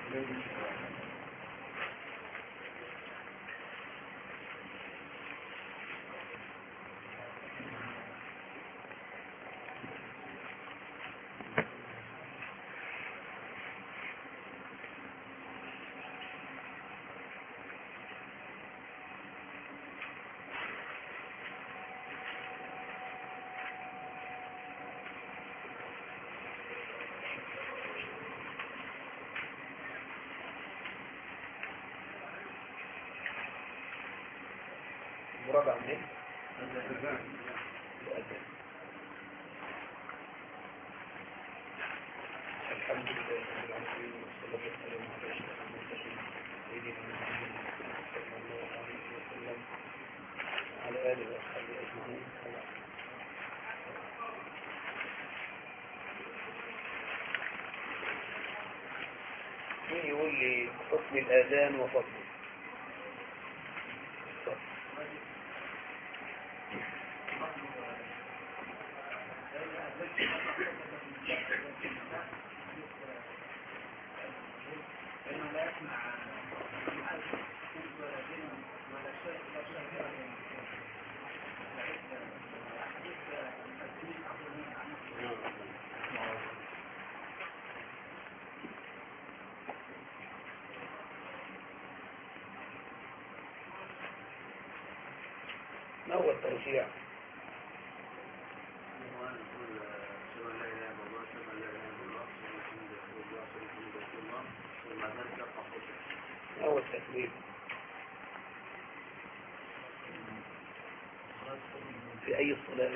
مراد عن ايه؟ الحمد لله رب العالمين والصلاة والسلام على أشرف المرسلين سيدنا محمد صلى الله عليه وسلم وعلى آله وصحبه أجمعين. مين يقول لي حكم الآذان وفضله؟ ما هو الترجيع؟ ما هو التكبير؟ في أي الصلاة؟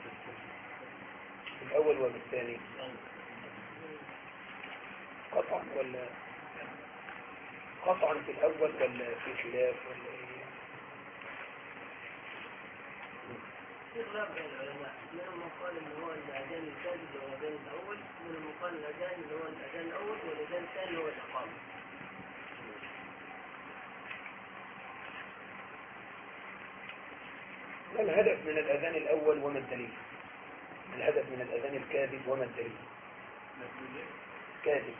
في الأول ولا الثاني؟ قطعا ولا قطعا في الأول ولا في خلاف ولا إيه؟ في خلاف بين العلماء، منهم من قال ان هو الاذان الثالث هو الاذان الاول، منهم من قال الاذان اللي هو الاذان الاول والاذان الثاني هو الاقامه. ما الهدف من الأذان الأول وما الدليل؟ الهدف من الأذان الكاذب وما الدليل؟ كاذب،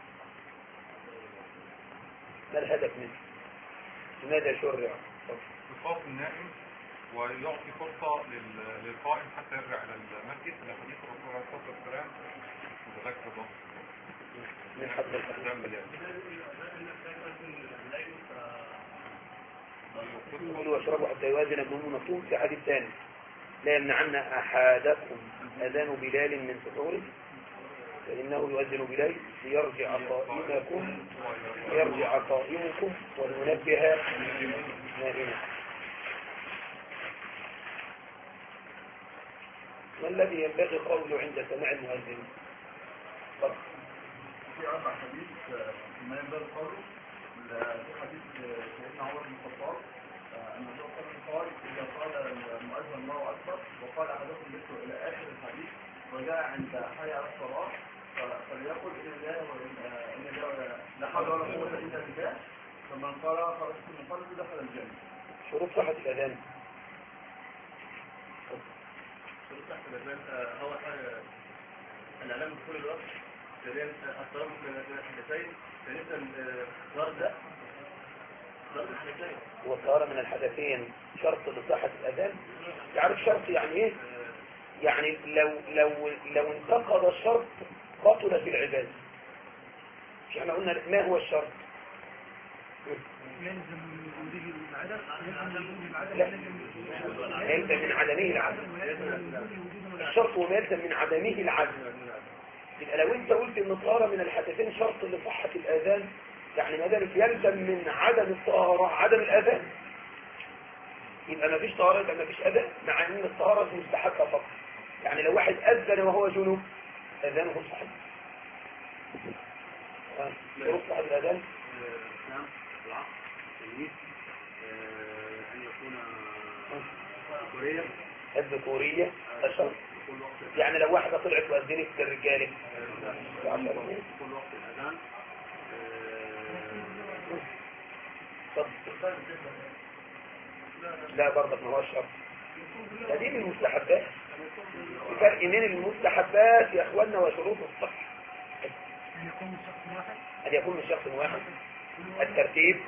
ما الهدف منه؟ لماذا شرع؟ إيقاف النائم ويعطي فرصة للقائم حتى يرجع إلى المسجد لحديث الرسول عليه الصلاة والسلام متذكر ضغط من حد الأقدام كلوا واشربوا حتى يوازن ابنهم مطلوب. في حديث ثاني لا يمنعن أحدكم أذان بلال من سحوره فإنه يؤذن بليل ليرجع قائمكم ولينبه نائمكم. ما الذي ينبغي قوله عند سماع المؤذن؟ في أربع حديث ما ينبغي قوله. في حديث سيدنا عمر بن الخطاب أن الرسول صلى الله عليه وسلم قال إذا قال المؤذن الله أكبر وقال أحدكم مثله إلى آخر الحديث وجاء عند حي على الصلاة فليقل إن الله لا حول ولا قوة إلا بالله فمن قال خرجت من قلبه دخل الجنة. شروط صحة الأذان. شروط صحة الأذان أول حاجة الإعلام بكل الوقت، ثانيا الصلاة من الحدثين، ثالثا ضرب الحدثين. والطهارة من الحدثين شرط لصحة الأذان. تعرف شرط يعني إيه؟ يعني لو انتقض الشرط بطل في العبادة. مش احنا قلنا ما هو الشرط؟ يلزم من وجوده العدد، لا يلزم من عدمه العدم. الشرط هو ما يلزم من عدمه العدم. يبقى لو انت قلت ان الطهارة من الحدثين شرط لصحة الأذان يعني ما ذلك يلزم من عدم الطهارة عدم الأذان، يبقى ما فيش طهارة يبقى ما فيش أذان، مع ان الطهارة مستحبة فقط. يعني لو واحد أذن وهو جنوب أذانه صحيح. شروط صحة الأذان العقل التمييز أن يكون ذكورية. الذكورية الشرط. يعني لو واحدة طلعت وأذنت كالرجال كل وقت الأذان لا برضك ما هو الشرط. هذه من المستحبات. فرق بين المستحبات يا اخوانا وشروط الصحة. أن يكون من شخص واحد. الترتيب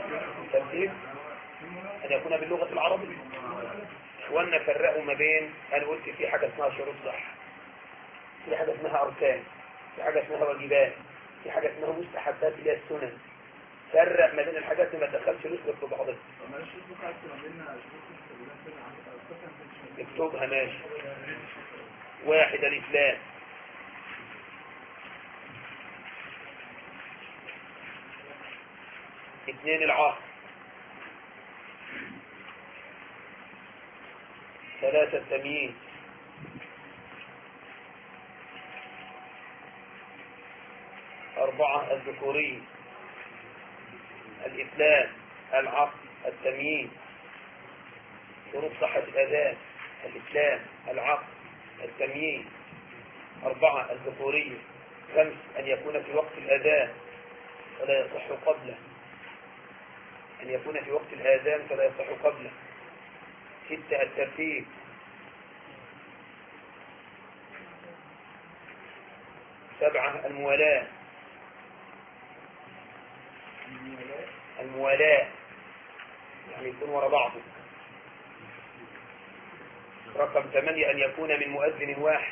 أن يكون باللغة العربية. إخواننا فرقوا ما بين، أنا قلت في حاجة اسمها شروط صحة، في حاجة اسمها أركان، في حاجة اسمها واجبات، في حاجة اسمها مستحبات اللي هي السنن. فرق ما بين الحاجات اللي ما تدخلش نسبة في بعضها. اكتبها ماشي. 1 الإسلام، 2 العقل، 3 التمييز، 4 الذكورية. الإسلام، العقل، التمييز. شروط صحة الأذان: الإسلام، العقل، التمييز. 4 الذكورية. 5 أن يكون في وقت الأذان فلا يصح قبله. أن يكون في وقت الآذان فلا يصح قبله. 6 الترتيب. 7 الموالاة. يعني يكون وراء بعضه. رقم 8 أن يكون من مؤذن واحد.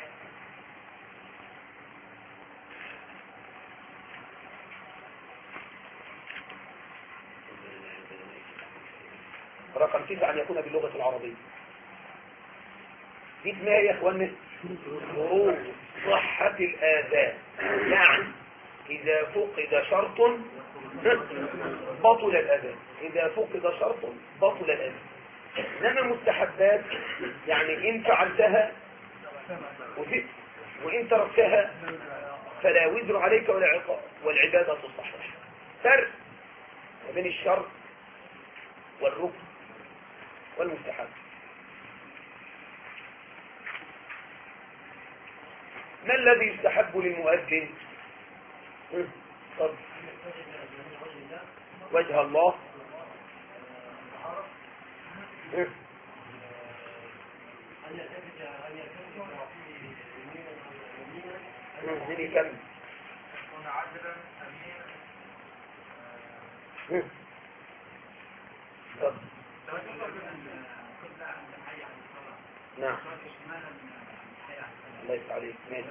رقم 9 أن يكون باللغة العربية. دي اسمها يا اخواننا شروط صحة الآذان. يعني إذا فقد شرط بطل الأذان. إذا فقد شرط بطل الأذان. إنما المستحبات يعني إن فعلتها وإن تركتها فلا وزر عليك ولا عقاب والعبادة صحيحة. فرق بين الشرط والركن والمستحب. ما الذي يستحب للمؤذن؟ طب وجه الله. نزلي كم؟ طب نعم الله يفتح عليك. ماشي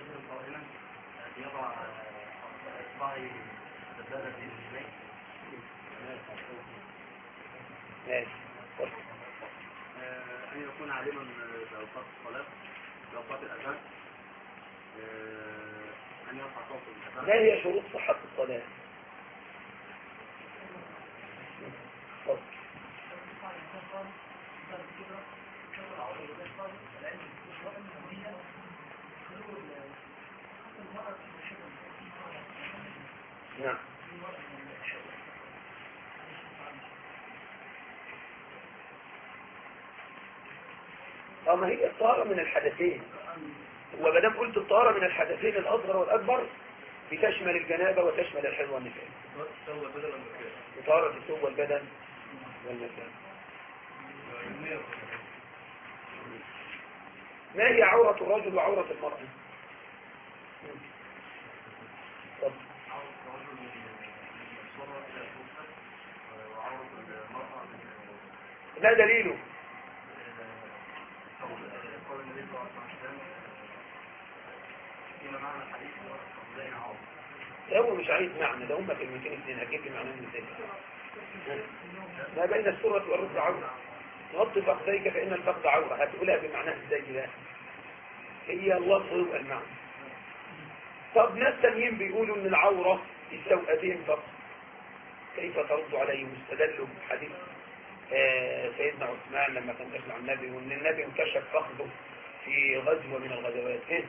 ماشي. أن يكون عالما بأوقات الصلاة بأوقات الأذان. أن يرفع صوته بالأذان. ما هي شروط صحة الصلاة؟ طب. نعم ما هي الطهارة من الحدثين. ومادام قلت الطهارة من الحدثين الأصغر والأكبر بتشمل الجنابة وتشمل الحيض والنفاس. طهارة الثوب والبدن والمكان. ما هي عورة الرجل وعورة المرأة؟ طب. ما دليله؟ هو مش عايز معنى، ده هم كلمتين اثنين هجيب لي معنى ازاي. ما بين السرة والركبة عورة. غض فخذيك فإن الفخذ عورة. هتقولها بمعناها ازاي ده؟ هي اللفظ يبقى المعنى. طب ناس تانيين بيقولوا ان العورة السوءتين فقط. كيف ترد عليهم؟ استدلوا بحديث سيدنا عثمان لما كان داخل على النبي وان النبي انكشف فخذه في غزوة من الغزوات. ايه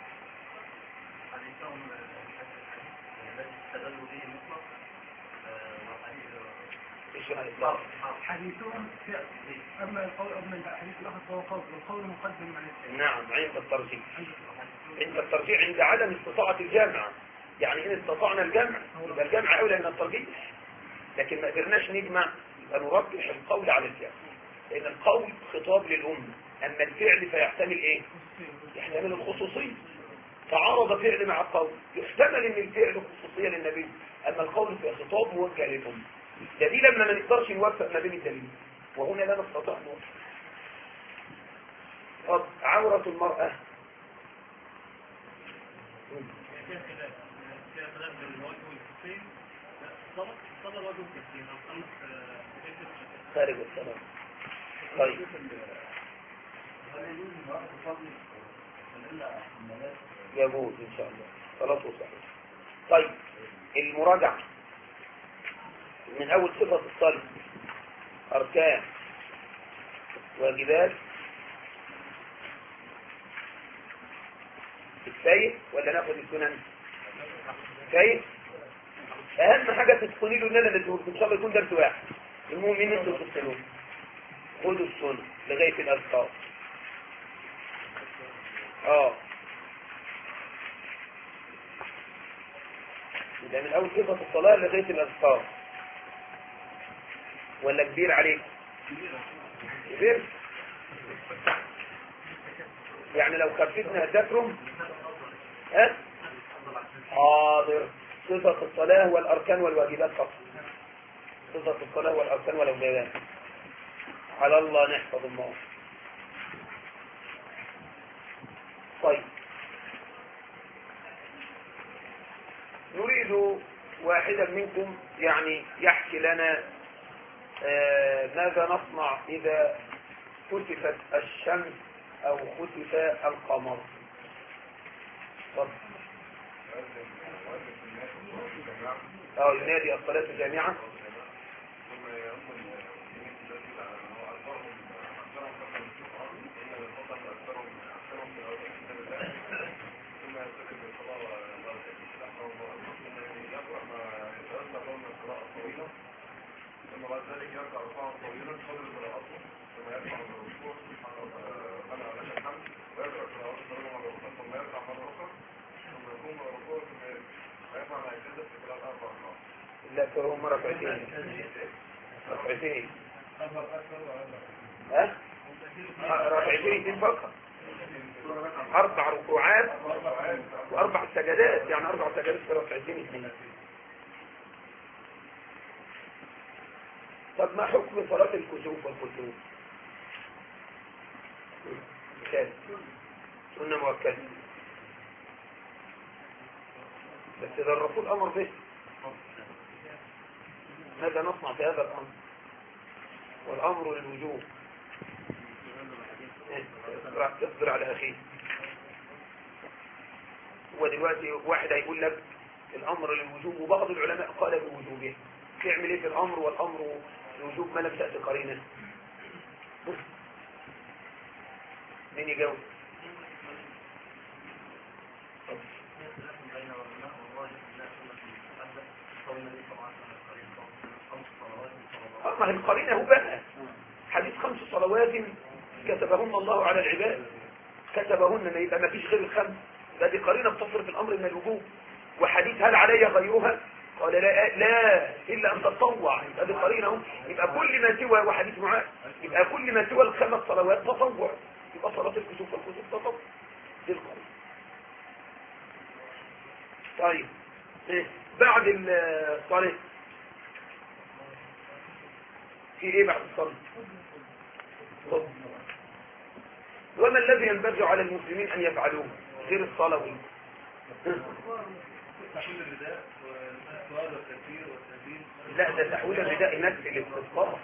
حديثهم الذي استدلوا به المطلق حديثهم أما القول أما الحديث الآخر فهو قول والقول مقدم على الثاني. نعم عند الترجيح. عند الترجيح عند عدم استطاعة الجامعة. يعني إن استطعنا الجمع يبقى الجمع أولى من الترجيح. لكن ما قدرناش نجمع يبقى نرجح القول على الجمع. لأن القول خطاب للأمة. أما الفعل فيحتمل إيه؟ يحتمل الخصوصية. تعارض فعل مع قول يحتمل ان الفعل خصوصية للنبي. اما الخطاب موجه للأمة. ده دي لما ما نقدرش نوفق ما بين الدليل، وهنا لا نستطيع نوفق. طب عورة المرأة خارج الصلاة. طيب يجوز إن شاء الله، صلاته صحيح. طيب المراجعة من أول صفة الصلاة: أركان، واجبات، كفاية ولا ناخد السنن؟ كفاية. أهم حاجة تتقني له إن أنا ندور إن شاء الله يكون درس واحد. المؤمنين انتوا تتقنون، خدوا السنة لغاية الأذكار. يبقى من أول صفة الصلاة لغاية الأذكار. ولا كبير عليك؟ كبير. يعني لو خففنا هتذكرهم حاضر. صفة الصلاة والأركان والواجبات فقط. صفة الصلاة والأركان والواجبات. على الله نحفظ الله. طيب نريد واحدا منكم يعني يحكي لنا ماذا نصنع إذا خسفت الشمس أو خسف القمر. ينادي الصلاة جامعة. ثم بعد ذلك يرجع ركوعا طويلا قبل القراءة، ثم يرفع من الركوع سبحانه لك الحمد، ويقرأ قراءات الصلاة مرة أخرى، ثم يرفع مرة أخرى، ثم يقوم من الركوع، ثم يرفع مع الجلسة في خلال 4 ركعات. لا فهو مرة ركعتين. ركعتين ركعتين فقط. 4 ركوعات و4 سجدات، يعني 4 سجدات في ركعتين اثنين. طب ما حكم صلاة الكسوف والكسوف؟ سنة مؤكدة، بس إذا الرسول أمر به ماذا نصنع في هذا الأمر؟ والأمر للوجوب. اصبر على أخيه. هو دلوقتي واحد هيقول لك الأمر للوجوب، وبعض العلماء قال بوجوبه. تعمل ايه في الأمر والأمر لوجوب ما لم تأتي قرينه؟ مين يجاوب؟ ما هي القرينة هو بقى حديث 5 صلوات كتبهن الله على العباد، كتبهن، ما يبقى ما فيش غير الخمس. ده دي قرينة بتصرف الأمر من الوجوب. وحديث هل علي غيرها؟ قال لا إلا أن تتطوع. يبقى دي قرينة. يبقى كل ما سوى، وحديث معاذ، يبقى كل ما سوى ال5 صلوات تطوع. يبقى صلاة الكسوف والكسوف تطوع. دي القرينة. طيب بعد الصلاة في ايه بعد الصلاة؟ وما الذي ينبغي على المسلمين ان يفعلوه غير الصلاة؟ تحويل الرداء والسؤال والتكبير والتهليل. لا، ده تحويل الرداء يمثل الاستسقاء.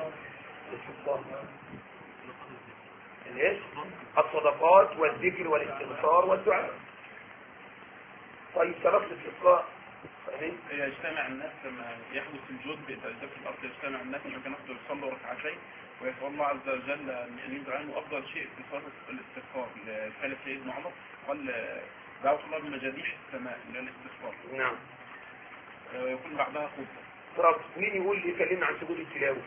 الايش؟ الصدقات والذكر والاستغفار والدعاء. طيب صلاة الاستسقاء يجتمع الناس لما يحدث الجود بتجديد الأرض، يجتمع الناس ممكن ياخدوا يصلوا ركعتين ويسأل الله عز وجل أن ينزل عنه أفضل شيء في صلاة الاستغفار. الثالث سيدنا عمر قال دعوة الله بمجاديح السماء إلى الاستغفار. نعم. يكون بعدها خطبة. طب مين يقول لي يكلمنا عن سجود التلاوة؟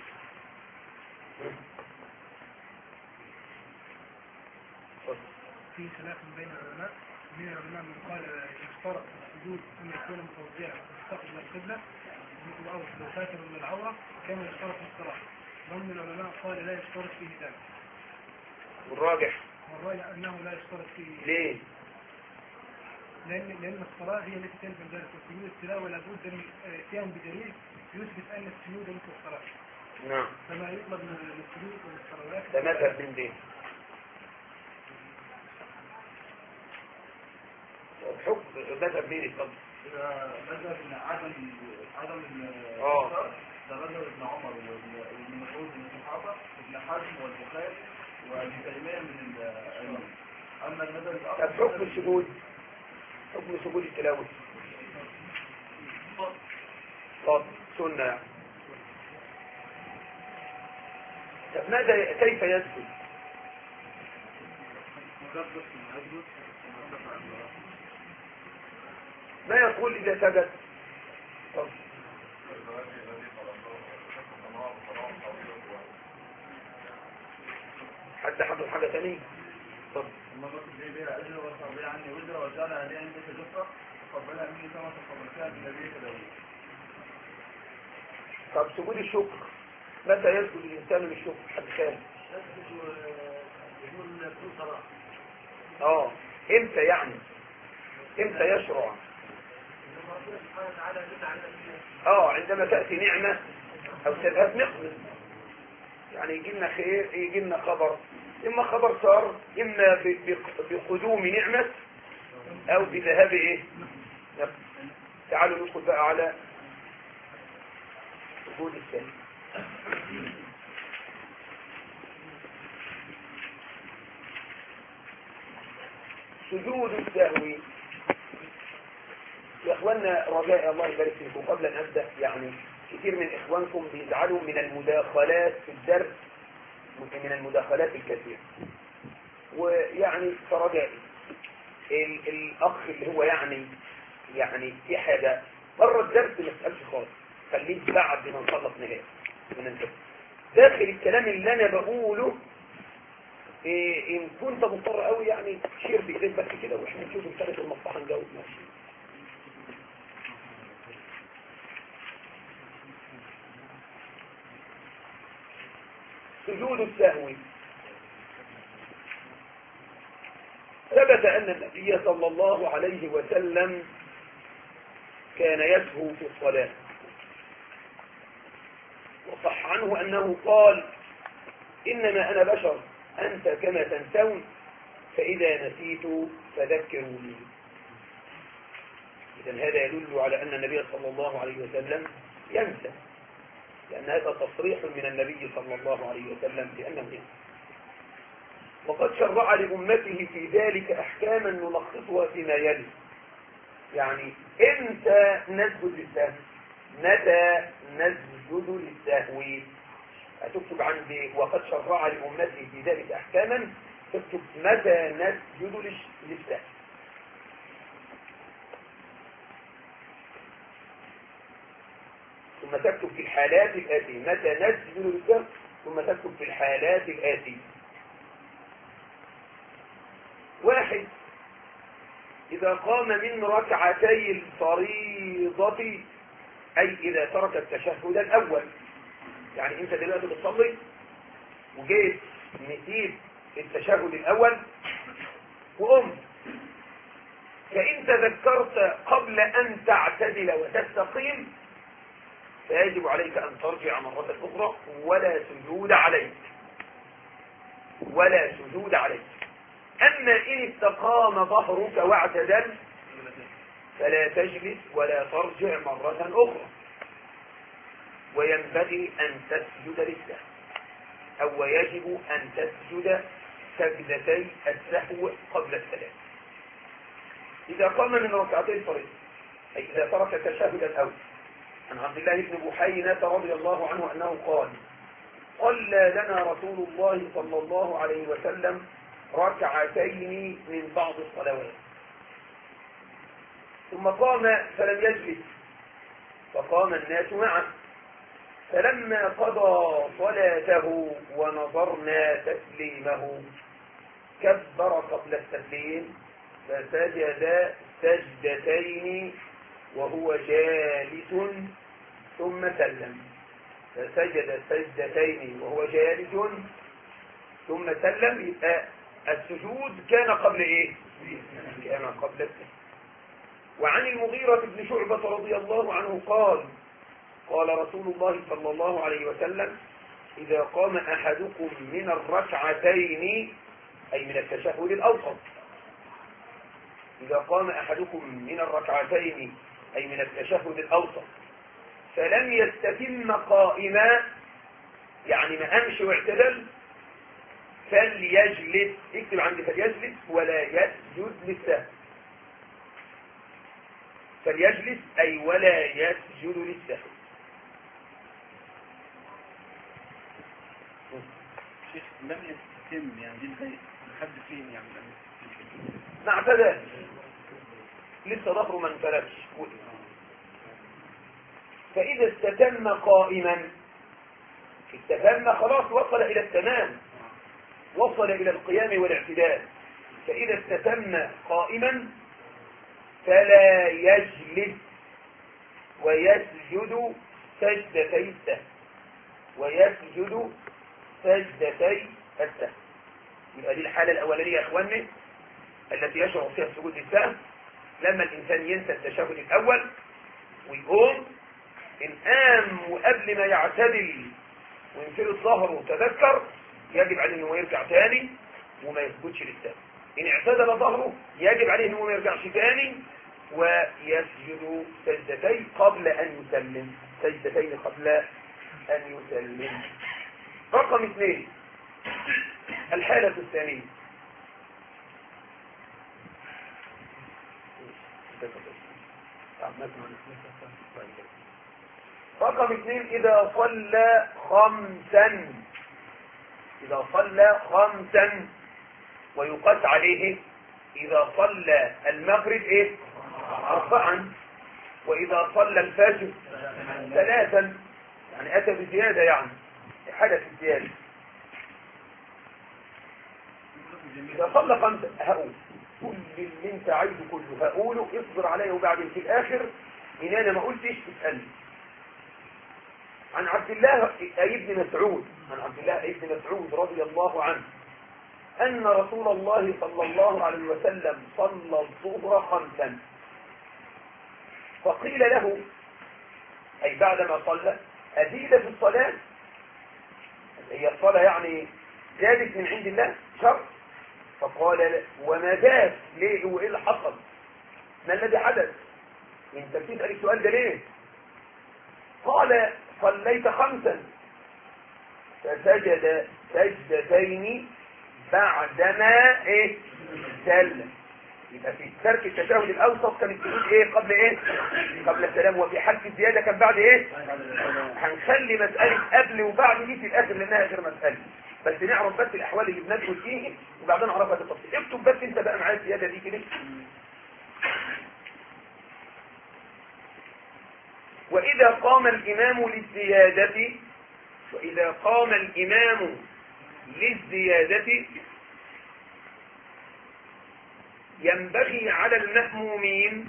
في خلاف بين العلماء. من العلماء من قال يشترط السجود أن يكون متوجها مستقبل القبلة أو ساتر من العورة كما يشترط في الصلاة. ومن العلماء قال لا يشترط فيه ذلك. والراجح أنه لا يشترط فيه. ليه؟ لأن الصلاة هي التي تلزم ذلك، وسجود التلاوة لابد من اتيان بدليل يثبت أن السجود مثل الصلاة. نعم. فما يطلب من السجود والصلوات ده مذهب من دين. حكم مذهب مين اتفضل؟ مذهب ان عدم ده مذهب ابن عمر وابن مسعود من الصحابه وابن حزم والبخاري وابن تيميه من الائمه. اما المذهب الاخر طب حكم السجود، حكم سجود التلاوة فرض سنة يعني. طب ماذا كيف يسجد؟ ما يقول إذا سجد؟ طب حد حضر حاجة تانية؟ طب ثم نصب لي بها اجر وصرضي عني وزر وجعلها لي عندك جفره وقبلها مني كما تقبلتها من نبيك داوود. طب سجود الشكر متى يسجد الإنسان للشكر؟ حد خالد؟ يكون صلاة. امتى يعني؟ امتى يشرع؟ عندما تأتي نعمة أو تذهب نقمة، يعني يجي لنا خير، يجي لنا خبر، إما خبر صار، إما بقدوم نعمة أو بذهاب إيه؟ نقمة. تعالوا ندخل بقى على سجود الثاني. سجود السهو يا اخواننا، رجاء الله يبارك فيكم قبل ان ابدا، يعني كثير من اخوانكم بيزعلوا من المداخلات في الدرس، من المداخلات الكثيرة، ويعني فرجائي الاخ اللي هو يعني في حاجه بره الدرس ما تسالش خالص، خليك بعد ما نخلص نهائي من الدرس داخل الكلام اللي انا بقوله. ان كنت مضطر قوي يعني شير بايديك بس كده واحنا نشوف رساله المصلحه نجاوب ماشي. سجود السهو، ثبت ان النبي صلى الله عليه وسلم كان يسهو في الصلاه، وصح عنه انه قال: انما انا بشر انت كما تنسون، فاذا نسيت فذكروني. إذن هذا يدل على أن النبي صلى الله عليه وسلم ينسى، لأن هذا تصريح من النبي صلى الله عليه وسلم بأنه ينسى. وقد شرع لأمته في ذلك أحكاما نلخصها فيما يلي. يعني إمتى نسجد للسهو؟ متى نسجد للسهو؟ هتكتب عندي وقد شرع لأمته في ذلك أحكاما، تكتب متى نسجد للسهو. ثم تكتب في الحالات الآتية متى نسجد للسهو، ثم تكتب في الحالات الآتية. 1. إذا قام من ركعتي الفريضة، أي إذا ترك التشهد الأول. يعني أنت دلوقتي بتصلي وجيت نسيت التشهد الأول وقمت، فإن تذكرت قبل أن تعتدل وتستقيم فيجب عليك أن ترجع مرة أخرى ولا سجود عليك، ولا سجود عليك. أما إن استقام ظهرك واعتدل فلا تجلس ولا ترجع مرة أخرى، وينبغي أن تسجد للسهو، أو يجب أن تسجد سجدتي السهو قبل السلام. إذا قام من ركعتي الفريضة، أي إذا ترك التشهد الأول. عن عبد الله بن بحينة رضي الله عنه أنه قال: صلى لنا رسول الله صلى الله عليه وسلم ركعتين من بعض الصلوات، ثم قام فلم يجلس، فقام الناس معه، فلما قضى صلاته ونظرنا تسليمه كبر قبل التسليم فسجد سجدتين وهو جالس ثم سلم. فسجد سجدتين وهو جالس ثم سلم. يبقى السجود كان قبل ايه؟ كان قبل السلام. وعن المغيرة بن شعبة رضي الله عنه قال قال رسول الله صلى الله عليه وسلم إذا قام أحدكم من الركعتين أي من التشهد الأوسط إذا قام أحدكم من الركعتين أي من التشهد الأوسط فلم يستتم قائما يعني ما أمشي واعتدل فليجلس اكتب عندي فليجلس ولا يسجد للسهو فليجلس أي ولا يسجد للسهو. شيخ لم يستتم يعني دي لغاية لحد فين يعني لم يستتم مع اعتدل لسه ظهره ما انفلتش فإذا استتم قائما استتم خلاص وصل إلى التمام وصل إلى القيام والاعتدال فإذا استتم قائما فلا يجلس ويسجد سجدتي السهو ويسجد سجدتي السهو. يبقى دي الحالة الأولانية يا إخواني التي يشعر فيها سجود السهو لما الإنسان ينسى التشهد الأول ويقوم إن قام وقبل ما يعتدل وينفرد ظهره وتذكر يجب عليه أنه يرجع تاني وما يسجدش للسهو. إن اعتدل ظهره يجب عليه أنه ما يرجعش تاني ويسجد سجدتين قبل أن يسلم سجدتين قبل أن يسلم. رقم 2 الحالة الثانية رقم 2 إذا صلى خمسا ويقاس عليه إذا صلى المغرب 4 وإذا صلى الفجر 3 يعني أتى بزيادة يعني حدث الزيادة. إذا صلى 5 هقول كل اللي انت عايزه كله هقوله اصبر عليه وبعدين في الآخر إن أنا ما قلتش تسألني. عن عبد الله ابن مسعود رضي الله عنه أن رسول الله صلى الله عليه وسلم صلى الظهر 5 فقيل له أي بعدما صلى أزيد في الصلاة هي الصلاة يعني زادت من عند الله شر فقال وما زاد ليه وإيه اللي حصل ما الذي حدث انت بتسأل السؤال ده ليه قال صليت 5 فسجد سجدتين بعدما سلم. يبقى في ترك التشهد الاوسط كان السجود قبل السلام وفي حالة الزيادة كان بعد هنخلي مسألة قبل وبعد دي في الاخر لانها غير مسألة بس نعرف بس الاحوال اللي بندخل فيه وبعدين نعرفها بالتفصيل. اكتب بس انت بقى معايا الزيادة دي كده وإذا قام الإمام للزيادة ينبغي على المأمومين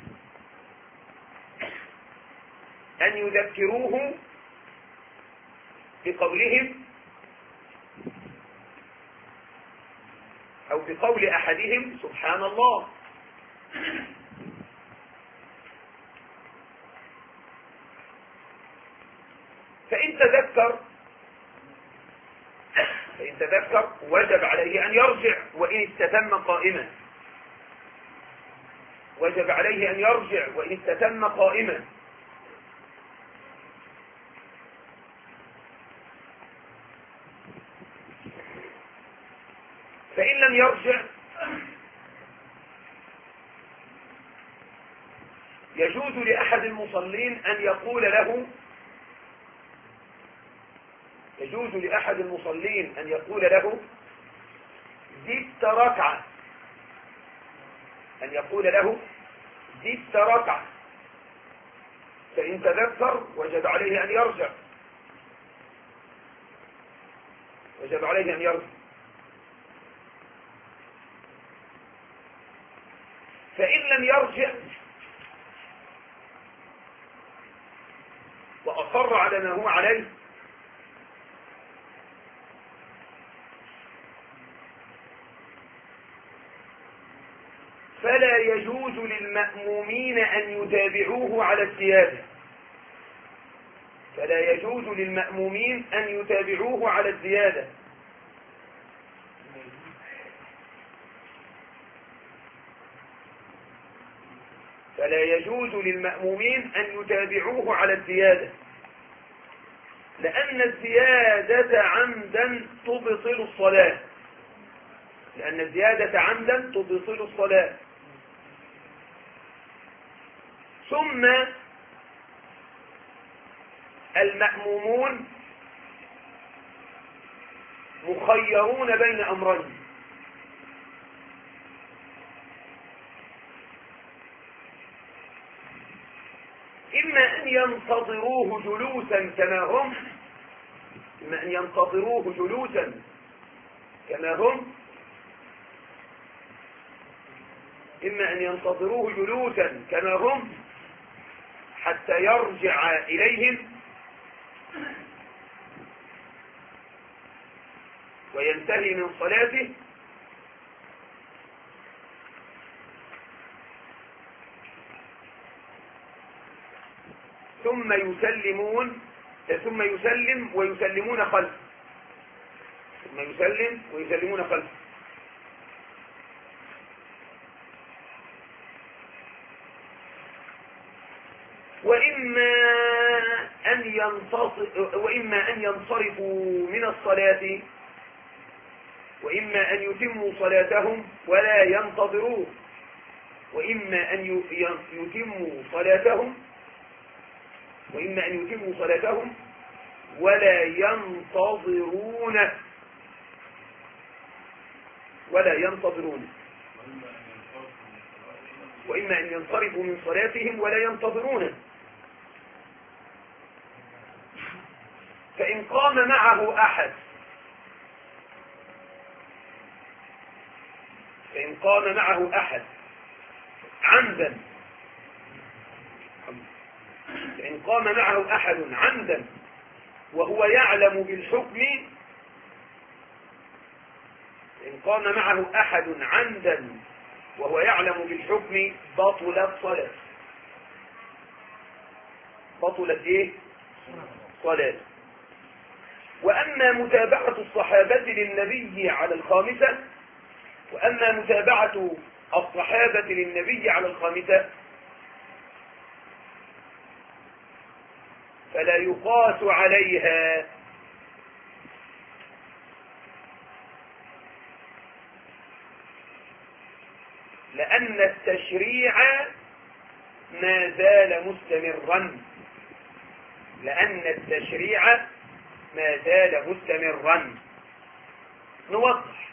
أن يذكروه بقولهم أو بقول أحدهم سبحان الله فإن تذكر وجب عليه أن يرجع وإن استتم قائما فإن لم يرجع يجوز لأحد المصلين أن يقول له زدت ركعة فإن تذكر وجب عليه أن يرجع فإن لم يرجع وأصر على ما هو عليه فلا يجوز للمأمومين أن يتابعوه على الزيادة. فلا يجوز للمأمومين أن يتابعوه على الزيادة. فلا يجوز للمأمومين أن يتابعوه على الزيادة، لأن الزيادة عمدا تبطل الصلاة. لأن الزيادة عمدا تبطل الصلاة. ثم المأمومون مخيرون بين أمرين: إما أن ينتظروه جلوسا كما هم، إما أن ينتظروه جلوسا كما هم، إما أن ينتظروه جلوسا كما هم حتى يرجع إليهم وينتهي من صلاته، ثم يسلم ويسلمون خلفه، ثم يسلم ويسلمون خلفه. وإما أن ينصرفوا من الصلاة، وإما أن يتموا صلاتهم ولا ينتظروه، وإما أن يتموا صلاتهم ولا ينتظرون وإما أن ينصرفوا من صلاتهم ولا ينتظرونه. فإن قام معه أحد عمدا، فإن قام معه أحد عمدا وهو يعلم بالحكم، إن قام معه أحد عمدا وهو يعلم بالحكم بطلت صلاة. بطلت إيه؟ صلاة. وأما متابعة الصحابة للنبي على الخامسة، فلا يقاس عليها، لأن التشريع ما زال مستمرا. نوضح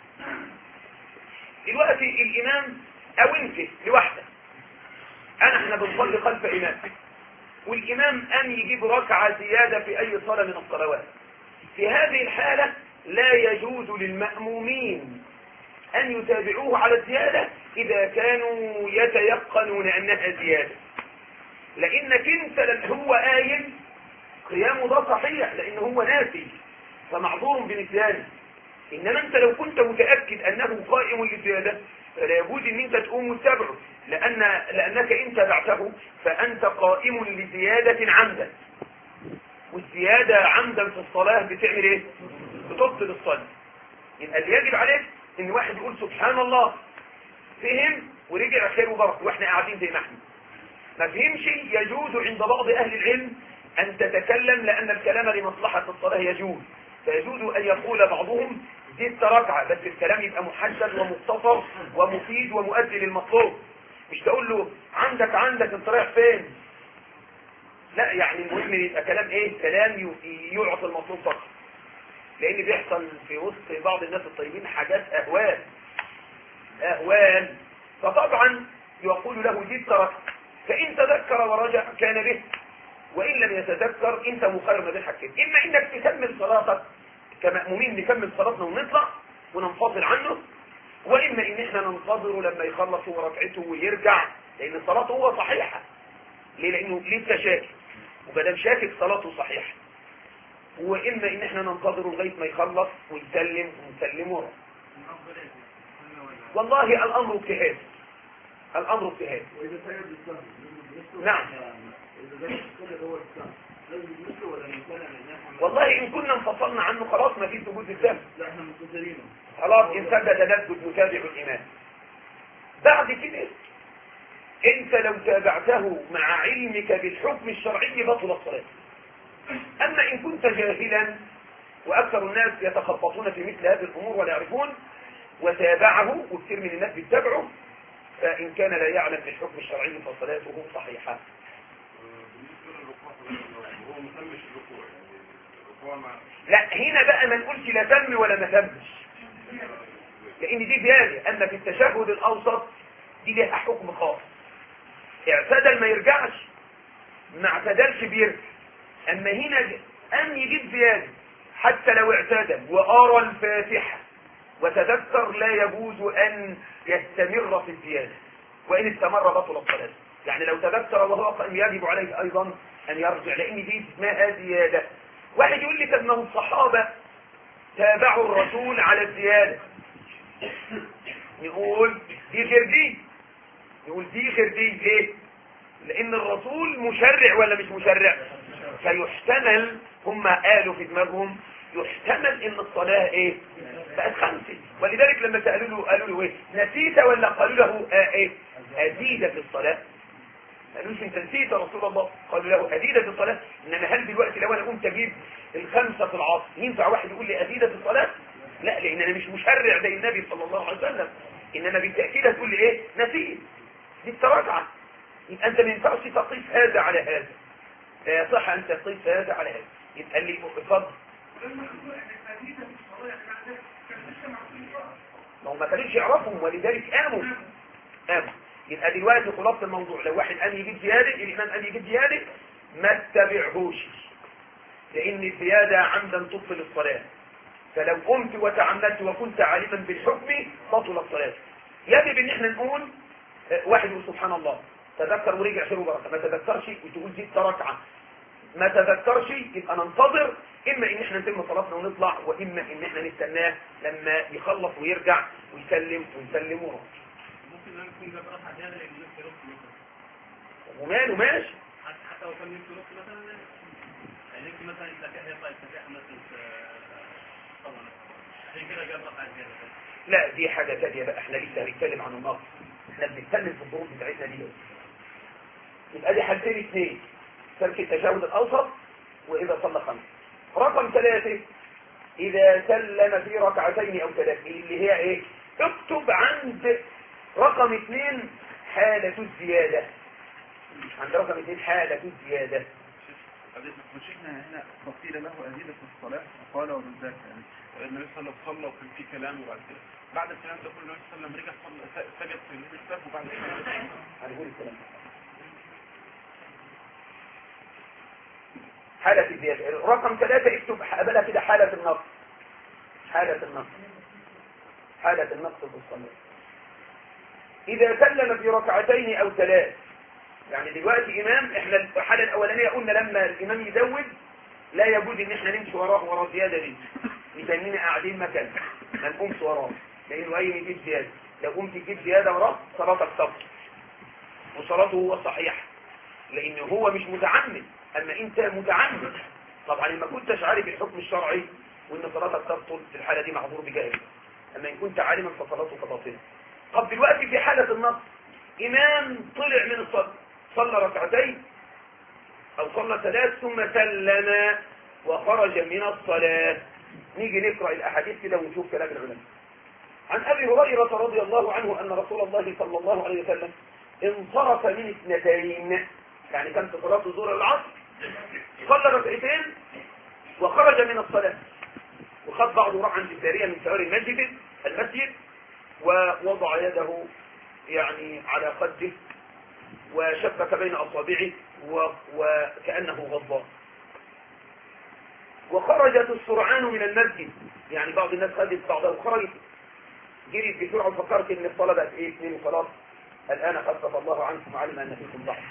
دلوقتي: الإمام أو أنت لوحدك، احنا بنصلي خلف إمام، والإمام أن يجيب ركعة زيادة في أي صلاة من الصلوات. في هذه الحالة لا يجوز للمأمومين أن يتابعوه على الزيادة إذا كانوا يتيقنون أنها زيادة، لأنك انت هو قايم قيامه ده صحيح لأنه هو ناسي فمعذور بنسيانه. إنما أنت لو كنت متأكد أنه قائم للزيادة فلا يجوز أن أنت تقوم وتتابعه، لأنك إن تبعته فأنت قائم لزيادة عمدا، والزيادة عمدا في الصلاة بتعمل إيه؟ بتبطل الصلاة. يبقى اللي يجب عليك إن واحد يقول سبحان الله، فهم ورجع خير وبركة وإحنا قاعدين زي ما إحنا. ما فهمش يجوز عند بعض أهل العلم أن تتكلم، لأن الكلام لمصلحة الصلاة يجوز، فيجوز أن يقول بعضهم زدت ركعة، بس الكلام يبقى محدد ومختصر ومفيد ومؤدي للمطلوب، مش تقول له عندك انت رايح فين. لا، يعني المهم يبقى كلام ايه؟ كلام يعطي المطلوب فقط، لان بيحصل في وسط بعض الناس الطيبين حاجات اهوال، فطبعا يقول له زدت ركعة، فإن تذكر ورجع كان به، وإن لم يتذكر انت مخير ما بين حاجتين: إما إنك تكمل صلاتك كمأمومين، نكمل صلاتنا ونطلع وننفصل عنه، وإما إن إحنا ننتظره لما يخلص هو ركعته ويرجع، لأن صلاته هو صحيحة. ليه؟ لأنه لسه شاكك، وبدل شاكك صلاته صحيحة. وإما إن إحنا ننتظره لغاية ما يخلص ويسلم ونسلمه. والله الأمر اجتهاد، الأمر اجتهادي. وإذا سيد السهم نعم. إذا ذلك السهم هو السهم لازم مثله ولا نمتنع من ناحية؟ والله إن كنا انفصلنا عنه خلاص ما فيش وجود السهم، لا احنا منتظرينه. خلاص إن سجد نسجد نتابع الإمام. بعد كده أنت لو تابعته مع علمك بالحكم الشرعي بطل الصلاة. أما إن كنت جاهلا، وأكثر الناس يتخبطون في مثل هذه الأمور ولا يعرفون، وتابعه وكثير من الناس بيتبعه، فإن كان لا يعلم بالحكم الشرعي فصلاته صحيحة. بالنسبة للركوع هو ما تمش الركوع، يعني الركوع مع لا هنا بقى ما نقولش لا تم ولا ما تمش، لأن دي زيادة. أما في التشهد الأوسط دي لها حكم خاص، اعتدل ما يرجعش، ما اعتدلش بيرجع. أما هنا أن يجيب زيادة حتى لو اعتدل وقرأ الفاتحة وتذكر لا يجوز أن يستمر في الزيادة، وإن استمر بطل الصلاة. يعني لو تذكر وهو قائم يجب عليه أيضا أن يرجع، لأن دي اسمها زيادة. واحد يقول لي طب ما هو الصحابة تابعوا الرسول على الزيادة، نقول دي غير دي، نقول دي غير دي. ليه؟ لأن الرسول مشرع ولا مش مشرع؟ فيحتمل، هم قالوا في دماغهم يحتمل ان الصلاة ايه بقت 5. ولذلك لما سألوا له قالوا له ايه نسيت، ولا قالوا له ايه ازيد في الصلاة؟ قالوا له انت نسيت يا رسول الله؟ قالوا له ازيد في الصلاة. انما هل دلوقتي لو انا قمت اجيب 5 في العصر ينفع واحد يقول لي ازيد في الصلاة؟ لا، لان انا مش مشرع زي النبي صلى الله عليه وسلم. انما بالتأكيد هتقول لي ايه نسيت، دي التراجعة. يبقى انت ما ينفعش تقيس هذا على هذا، لا يصح ان تقيس هذا على هذا. يبقى اللي اتفضل. ما هم ما كانوش يعرفهم ولذلك قاموا. يبقى دلوقتي خلاصة الموضوع، لو واحد قام يجيب زيادة، الإمام قام يجيب زيادة، ما تتبعهوش، لأن الزيادة عمدا تبطل الصلاة. فلو قمت وتعمدت وكنت عالما بالحكم بطل الصلاة. يجب ان احنا نقول واحد يقول سبحان الله تذكر ورجع خير وبركة، ما تذكرش وتقول دي ركعة، ما تذكرش يبقى ننتظر، اما ان احنا نتم صلاتنا ونطلع، واما ان احنا نستناه لما يخلص ويرجع ويسلم ونسلم ونروح. ممكن ان يكون جاب ركعه زياده لان نفسه يرد مثلا، وماله ماشي، حتى لو كان نفسه يرد مثلا، يعني نفسه مثلا الفتاح يطلع الفتاح مثلا طبعا عشان كده جاب ركعه زياده. لا دي حاجه ثانيه بقى، احنا لسه هنتكلم عن النقص، احنا بنتكلم في الظروف بتاعتنا دي. يبقى دي حالتين اثنين، ترك التشهد الاوسط واذا صلى 5. رقم 3 اذا سلم في ركعتين او 3، اللي هي ايه؟ اكتب عند رقم 2 حالة الزيادة، عند رقم 2 حالة الزيادة. شيخنا هنا قيل له أزيد في الصلاة وقال ومن ذاك، يعني النبي صلى الله عليه وسلم وكان في كلام، وبعد كده بعد الكلام ده كله النبي صلى الله عليه وسلم رجع سجد في السجود وبعد كده هنقول الكلام حالة الزيادة. رقم 3 اكتب قبلها كده حالة النقص، حالة النقص، حالة النقص في الصلاة. إذا سلم في ركعتين أو 3، يعني دلوقتي إمام، إحنا الحالة الأولانية قلنا لما الإمام يزود لا يجوز إن إحنا نمشي وراه زيادة دي، نتنينا قاعدين مكان ما نقومش وراه، لأنه أي يجيب زيادة، لو قمت تجيب زيادة وراه صلاتك تبطل وصلاته هو صحيح، لأنه هو مش متعمد. أما أنت متعمد طبعا ما كنتش عارف الحكم الشرعي وإن صلاتك تبطل، في الحالة دي معذور بجاهل. أما إن كنت عالما فصلاتك باطلة. طب دلوقتي في حالة النقص، إمام طلع من الصلاة صلى ركعتين أو صلى 3 ثم سلم وخرج من الصلاة، نيجي نقرأ الأحاديث كده ونشوف كلام العلماء. عن أبي هريرة رضي الله عنه أن رسول الله صلى الله عليه وسلم انصرف من 2، يعني كانت صلاة الظهر العصر، صلى ركعتين وخرج من الصلاة، وخد بعضه راح عند الجارية من سوار المسجد ووضع يده يعني على خده وشبك بين أصابعه وكأنه غضبان، وخرجت السرعان من المسجد، يعني بعض الناس خدت بعضها وخرجت جريت بسرعة وفكرت ان الصلاة بقت 2 وخلاص، الآن خفف الله عنكم وعلم أن فيكم ضعف.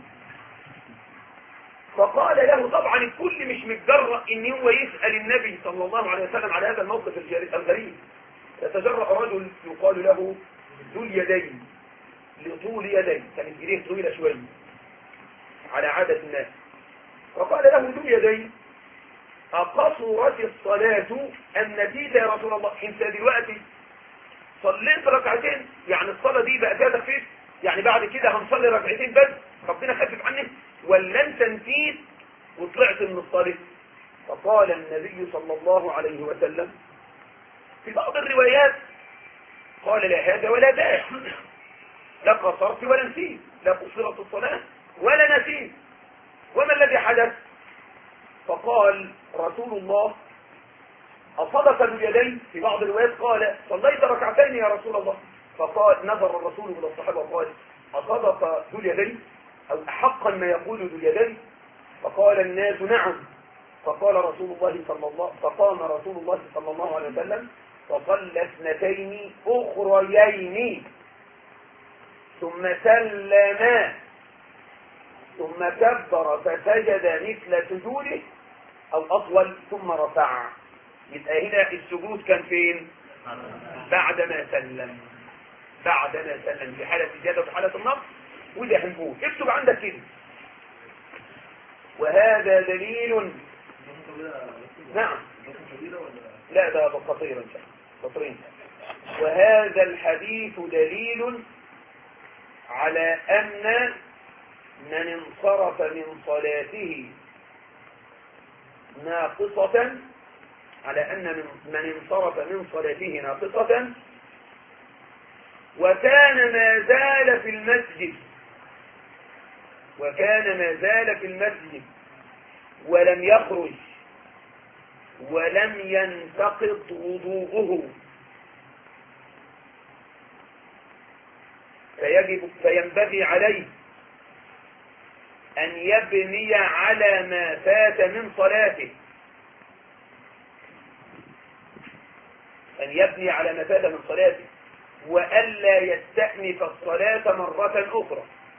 فقال له، طبعا الكل مش متجرأ ان هو يسأل النبي صلى الله عليه وسلم على هذا الموقف الغريب. يتجرأ رجل يقال له ذو اليدين لطول يديه، كانت ايديه طويلة شوية على عادة الناس، فقال له ذو يديه أقصرت الصلاة النتيجة يا رسول الله؟ انت دلوقتي صليت ركعتين، يعني الصلاة دي بقى فيها تخفيف، يعني بعد كده هنصلي ركعتين بس ربنا خفف عنك، ولا انت نسيت وطلعت من الصلاة؟ فقال النبي صلى الله عليه وسلم في بعض الروايات قال لا هذا ولا ذاك، لا قصرت ولا نسيت، لا قصرت الصلاة ولا نسيت، وما الذي حدث؟ فقال رسول الله أصدق اليدين، في بعض الروايات قال صليت ركعتين يا رسول الله، فقال نظر الرسول إلى الصحابة وقال أصدق ذو اليدين أو أحقا ما يقول ذو اليدين؟ فقال الناس نعم. فقام رسول الله صلى الله عليه وسلم فصلى اثنتين أخريين ثم سلم ثم كبر فسجد مثل سجوده أو أطول ثم رفع. يبقى هنا السجود كان فين؟ بعدما سلم، بعدما سلم، في حالة الزيادة وفي حالة النقص. وده هنقول اكتب عندك كده. وهذا دليل. نعم لا ده بقطير ان شاء الله قطرين. وهذا الحديث دليل على أن من انصرف من صلاته ناقصة، على أن من انصرف من صلاته ناقصة وكان ما زال في المسجد ولم يخرج ولم ينتقض وضوءه، فينبغي عليه أن يبني على ما فات من صلاته، وألا يستأنف الصلاة مرة أخرى،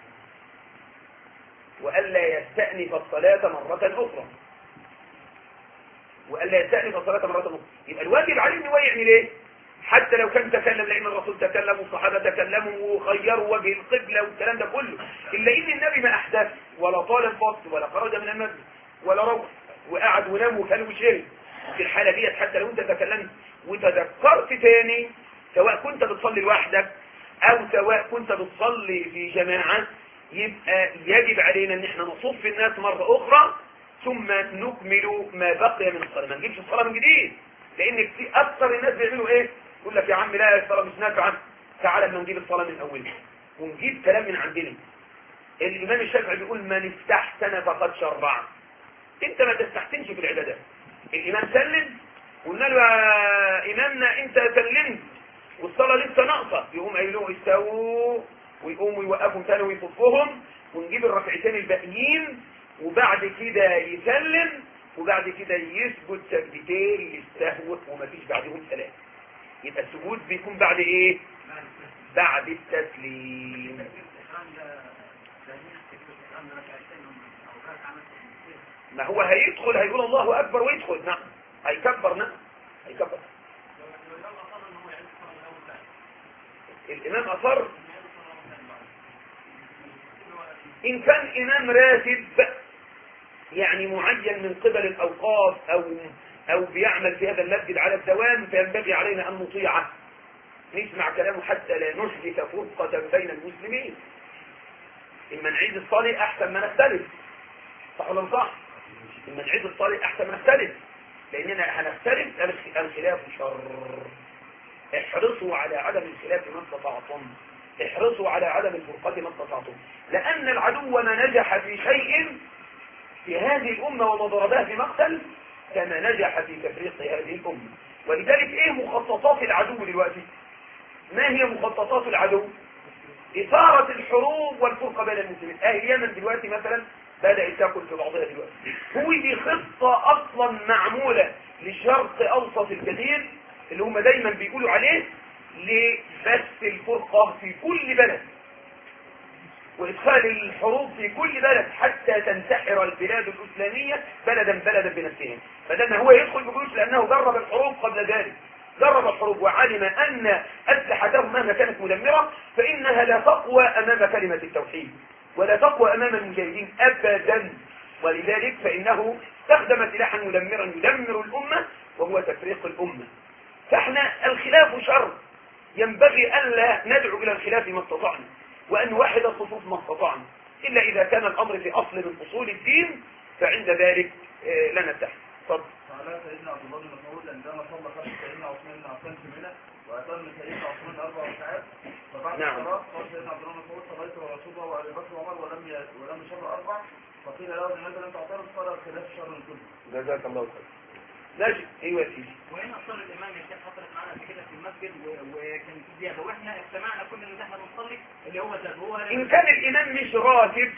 يبقى الواجب عليه انه يعمل ايه؟ حتى لو كان تكلم، لان الرسول تكلم والصحابه تكلموا وخيروا وجه القبله والكلام ده كله، الا ان النبي ما احدث ولا طال الفصل ولا خرج من المسجد ولا روح وقعد ونام وكل وشرب. في الحاله ديت حتى لو انت تكلمت وتذكرت تاني، سواء كنت بتصلي لوحدك او سواء كنت بتصلي في جماعه، يبقى يجب علينا ان احنا نصف الناس مره اخرى ثم نكمل ما بقي من الصلاه، ما نجيبش الصلاه من جديد. لان اكثر الناس بيعملوا ايه؟ يقول لك يا عم لا الصلاه مش نافعه، تعالى لما نجيب الصلاه من اولها ونجيب كلام من عندنا. الامام الشافعي بيقول من استحسن فقد شرع. انت ما تستحسنش في العبادات. الامام سلم، قلنا له يا امامنا انت سلمت والصلاه لسه ناقصه، يقوم قايل له استووا، ويقوموا يوقفهم تاني ويصفهم ونجيب الركعتين الباقيين، وبعد كده يسلم، وبعد كده يسجد سجدتين للسهو ومفيش بعدهم سلام. يبقى السجود بيكون بعد ايه؟ بعد التسليم. ما هو هيدخل هيقول الله اكبر ويدخل، نعم هيكبر، نعم هيكبر. الامام اصر ان كان امام راتب يعني معين من قبل الاوقاف او بيعمل في هذا المسجد على الدوام، فينبغي علينا ان نطيعه، نسمع كلامه حتى لا نحدث فرقة بين المسلمين. اما نعيد الصلاة احسن ما نختلف، صح ولا صح؟ اما نعيد الصلاة احسن ما نختلف، لاننا هنختلف. الخلاف شر، احرصوا على عدم الخلاف ما استطعتم، احرصوا على عدم الفرقة ما استطعتم، لان العدو ما نجح في شيء في هذه الامة وما ضربها في مقتل كما نجح في تفريق هذه الامة. ولذلك ايه مخططات العدو دلوقتي؟ ما هي مخططات العدو؟ اثارة الحروب والفرقة بين المسلمين. اليمن دلوقتي مثلا بدأت تاكل في بعضها دلوقتي. هو دي خطة اصلا معمولة للشرق اوسط الكثير اللي هم دايما بيقولوا عليه لبث الفرقة في كل بلد وإدخال الحروب في كل بلد حتى تنتحر البلاد الإسلامية بلدا بنفسهم، بدل ما هو يدخل بجيوش لأنه جرب الحروب قبل ذلك جرب الحروب وعلم أن أسلحتهم مهما كانت مدمرة فإنها لا تقوى أمام كلمة التوحيد ولا تقوى أمام المجاهدين أبدا. ولذلك فإنه استخدم سلاحا مدمرا يدمر الأمة وهو تفريق الأمة. فاحنا الخلاف شر، ينبغي ألا ندعو إلى الخلاف ما استطعنا وأن نوحد الصفوف ما استطعنا، إلا إذا كان الأمر في أصل من أصول الدين فعند ذلك لا نتحد. طب فعلا سيدنا عبد الله بن مسعود عندما صلى خلف سيدنا عثمان بن عفان في منى وأتم سيدنا عثمان 4 ركعات فبعد الصلاة قال سيدنا عبد الله بن مسعود صليت ورسول الله وأبي بكر وعمر ولم يشر 4 فقيل له لماذا لم تعترض؟ قال الخلاف شر كله. جزاك الله خير. ماشي. ايوه يا سيدي. وهنا اصر الامام الشيخ حضرت معانا قبل كده في المسجد وكان في زياده واحنا اجتمعنا كل اللي احنا بنصلي اللي هو زاد هو ان كان الامام مش راتب،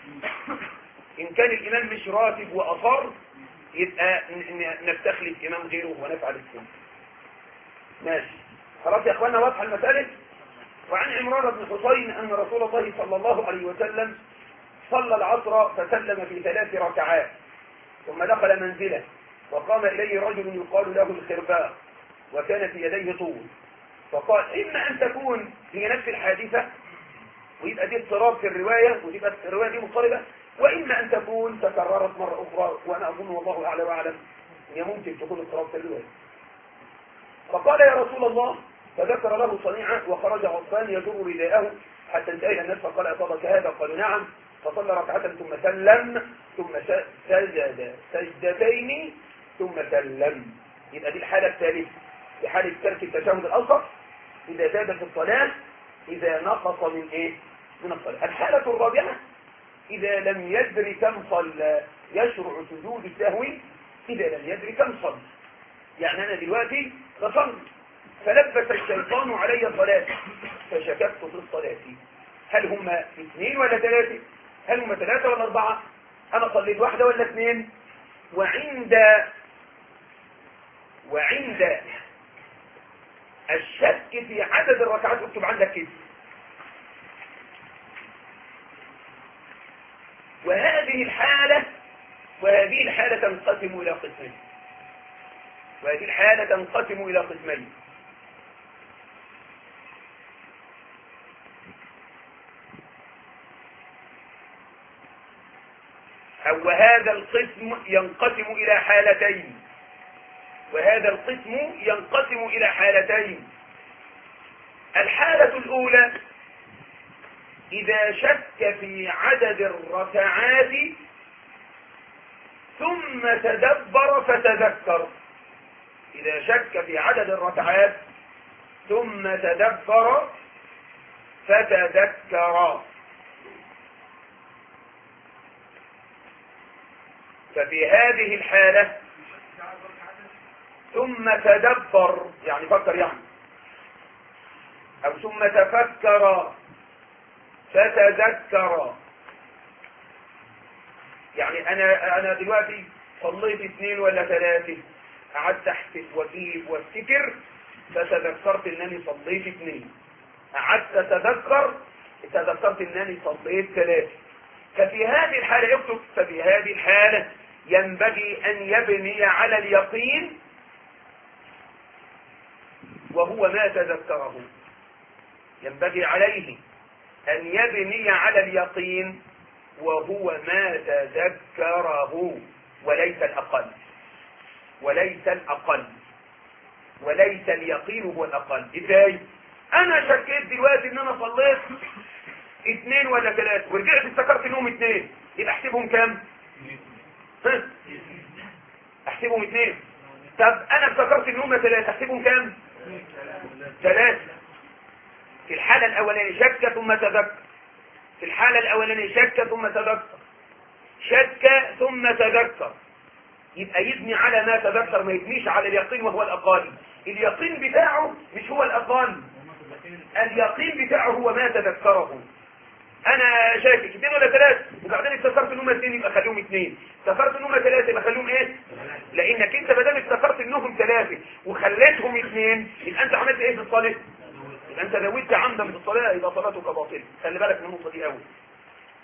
ان كان الامام مش راتب واصر يبقى نستخلف امام غيره ونفعل السنه. ماشي خلاص يا اخوانا، واضحه المساله. وعن عمران بن حسين ان رسول الله صلى الله عليه وسلم صلى العصر فسلم في 3 ركعات ثم دخل منزله وقام إليه رجل يقال له الخرباء وكان في يديه طول، فقال إما أن تكون هي نفس الحادثة ويبقى دي اضطراب في الرواية وتبقى الرواية دي مضطربة، وإما أن تكون تكررت مرة أخرى، وأنا أظن والله أعلى وأعلم هي ممكن تكون اضطراب في الرواية. فقال يا رسول الله، فذكر له صنيعة وخرج غضبان يجر رداءه حتى انتهى إلى الناس فقال أصابك هذا؟ قالوا نعم. فصلى ركعة ثم سلم ثم سجد سجدتين ثم سلم. يبقى دي الحالة الثالثة في حالة ترك التشهد الأوسط إذا زاد في الصلاة إذا نقص من إيه؟ من الصلاة. الحالة الرابعة إذا لم يدري كم صلى يشرع سجود السهو إذا لم يدري كم صلى. يعني أنا دلوقتي بصلي فلبس الشيطان علي صلاة فشككت في الصلاة، هل هم 2 ولا 3؟ هل هم 3 ولا 4؟ أنا صليت 1 ولا 2؟ وعند الشك في عدد الركعات اكتب عندك كده. وهذه الحالة تنقسم إلى قسمين. وهذا القسم ينقسم إلى حالتين. الحالة الأولى إذا شك في عدد الركعات ثم تدبر فتذكر. إذا شك في عدد الركعات ثم تدبر فتذكر، ففي هذه الحالة ثم تدبر يعني فكر يعني، أو ثم تفكر فتذكر. يعني أنا دلوقتي صليت 2 ولا 3، قعدت أحسب وأجيب وافتكر فتذكرت أنني صليت 2، قعدت تذكرت أنني صليت 3. ففي هذه الحالة اكتب، ففي هذه الحالة ينبغي أن يبني على اليقين وهو ما تذكره. ينبغي عليه أن يبني على اليقين وهو ما تذكره وليس اليقين هو الأقل. إزاي؟ أنا شكيت دلوقتي إن أنا صليت 2 ولا 3 ورجعت افتكرت إنهم 2، يبقى أحسبهم كام؟ أحسبهم 2. طب أنا افتكرت إنهم 3، أحسبهم كام؟ 3. في الحالة الأولانية شك ثم تذكر، شك ثم تذكر، يبقى يبني على ما تذكر، ما يبنيش على اليقين وهو الأقل. اليقين بتاعه مش هو الأقل، اليقين بتاعه هو ما تذكره. أنا شاكك 2 ولا 3 وبعدين افتكرت إنهم 2 يبقى خليهم 2، افتكرت إنهم 3 يبقى خليهم إيه؟ لأنك أنت بدل افتكرت إنهم 3 وخليتهم 2 يبقى أنت عملت إيه في الصلاة؟ يبقى أنت زودت عمدا في الصلاة، يبقى صلاتك باطلة. خلي بالك من النقطة دي أوي.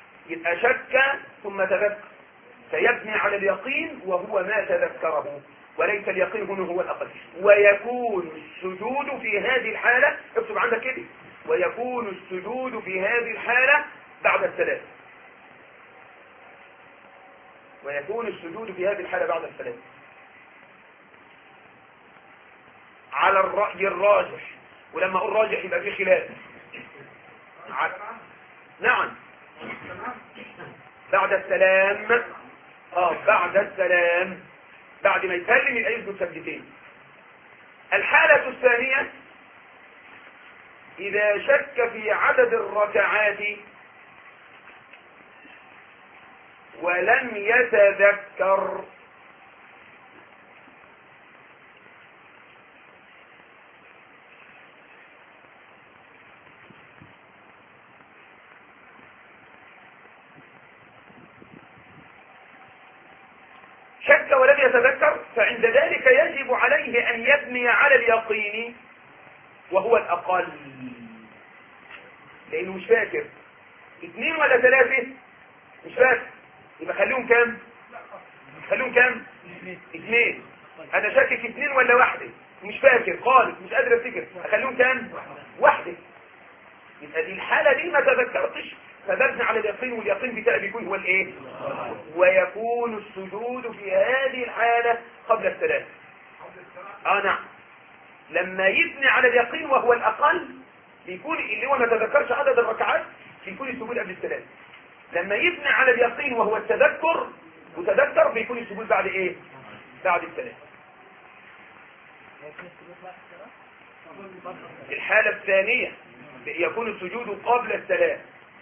يبقى شك ثم تذكر فيبني على اليقين وهو ما تذكره. وليس اليقين هنا هو الأقل. ويكون السجود في هذه الحالة، اكتب عندك كده، ويكون السجود في هذه الحالة بعد السلام. ويكون السجود في هذه الحالة بعد السلام على الرأي الراجح. ولما أقول راجح يبقى فيه خلاف. نعم بعد السلام. بعد السلام، بعد ما يسلم يبقى يسجد سجدتين. الحالة الثانية إذا شك في عدد الركعات ولم يتذكر. شك ولم يتذكر، فعند ذلك يجب عليه أن يبني على اليقين وهو الأقل، لأنه مش فاكر 2 ولا 3، مش فاكر، يبقى خليهم كام؟ خليهم كام؟ 2. أنا شاكك 2 ولا 1، مش فاكر خالص، مش قادر أفتكر، أخليهم كام؟ 1. يبقى دي الحالة دي ما تذكرتش، فببني على اليقين، واليقين بتاعي بيكون هو الايه؟ ويكون السجود في هذه الحالة قبل السلام. نعم، لما يبني على اليقين وهو الأقل بيكون اللي هو ما تذكرش عدد الركعات بيكون السجود قبل السلام. لما يبني على اليقين وهو التذكر وتذكر بيكون السجود بعد ايه؟ بعد السلام. الحالة الثانية يكون السجود قبل السلام.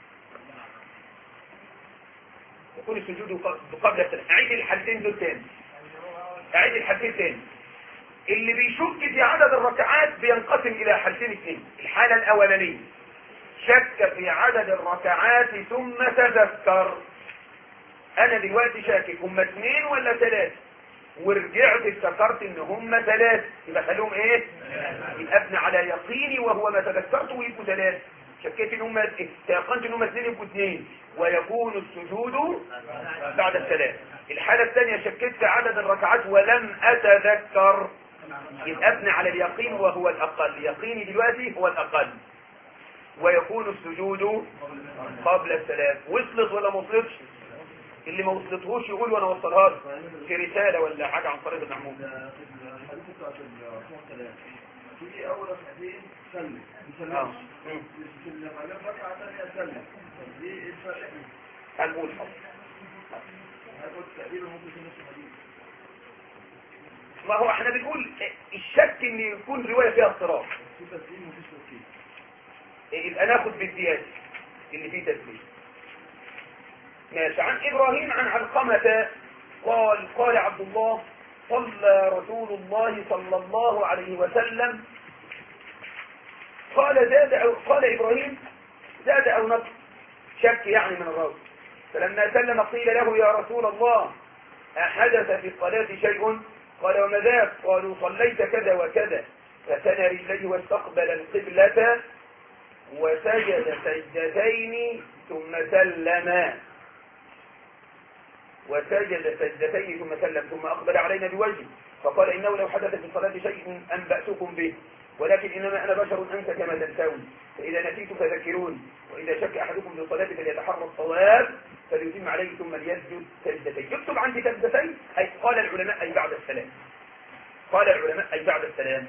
يكون السجود قبل السلام. أعيد الحالتين دول تاني. أعيد الحالتين تاني. اللي بيشك في عدد الركعات بينقسم إلى حالتين 2. الحالة الأولانية شك في عدد الركعات ثم تذكر. أنا دلوقتي شاكك هم 2 ولا 3، ورجعت افتكرت ان هم 3، يبقى خليهم ايه؟ يبقى ابني على يقيني وهو ما تذكرته ويبقوا 3. شكيت ان هم تيقنت ان هم 2 يبقوا 2، ويكون السجود بعد السلام. الحالة الثانية شكيت في عدد الركعات ولم اتذكر، يبقى ابني على اليقين وهو الاقل. يقيني دلوقتي هو الاقل، ويكون السجود قبل السلام. وصلت ولا ما وصلتش؟ اللي ما وصلتهوش يقول وانا وصلها له في رسالة ولا حاجة عن طريق المحمود. الحديث بتاعت الصلاة في أول ركعتين سلم يسلمش، في الركعة الثانية سلم. دي إيه الفرق؟ هنقول حاضر. هنقول تقريبا ممكن في نفس الحديث. ما هو احنا بنقول الشك ان يكون رواية فيها اضطراب. في تسليم وفي تسليم. يبقى ناخد بالزيادة اللي فيه تسليم. ماشي. عن إبراهيم عن علقمة قال عبد الله صلى رسول الله صلى الله عليه وسلم، قال إبراهيم زاد أو نقص، شك يعني من الراوي. فلما سلم قيل له يا رسول الله أحدث في الصلاة شيء؟ قال وما ذاك؟ قالوا صليت كذا وكذا. فثنى رجليه واستقبل القبلة وسجد سجدتين ثم سلم. وسجد سجدتين ثم سلم ثم أقبل علينا بوجهه فقال إنه لو حدث في الصلاة شيء أنبأتكم به، ولكن إنما أنا بشر أنت كما تنسون، فإذا نسيت فذكرون، وإذا شك أحدكم في الصلاة فليتحرى الصواب فليتم عليه ثم ليسجد سجدتين. يكتب عندي سجدتين، أي قال العلماء أي بعد السلام. قال العلماء أي بعد السلام.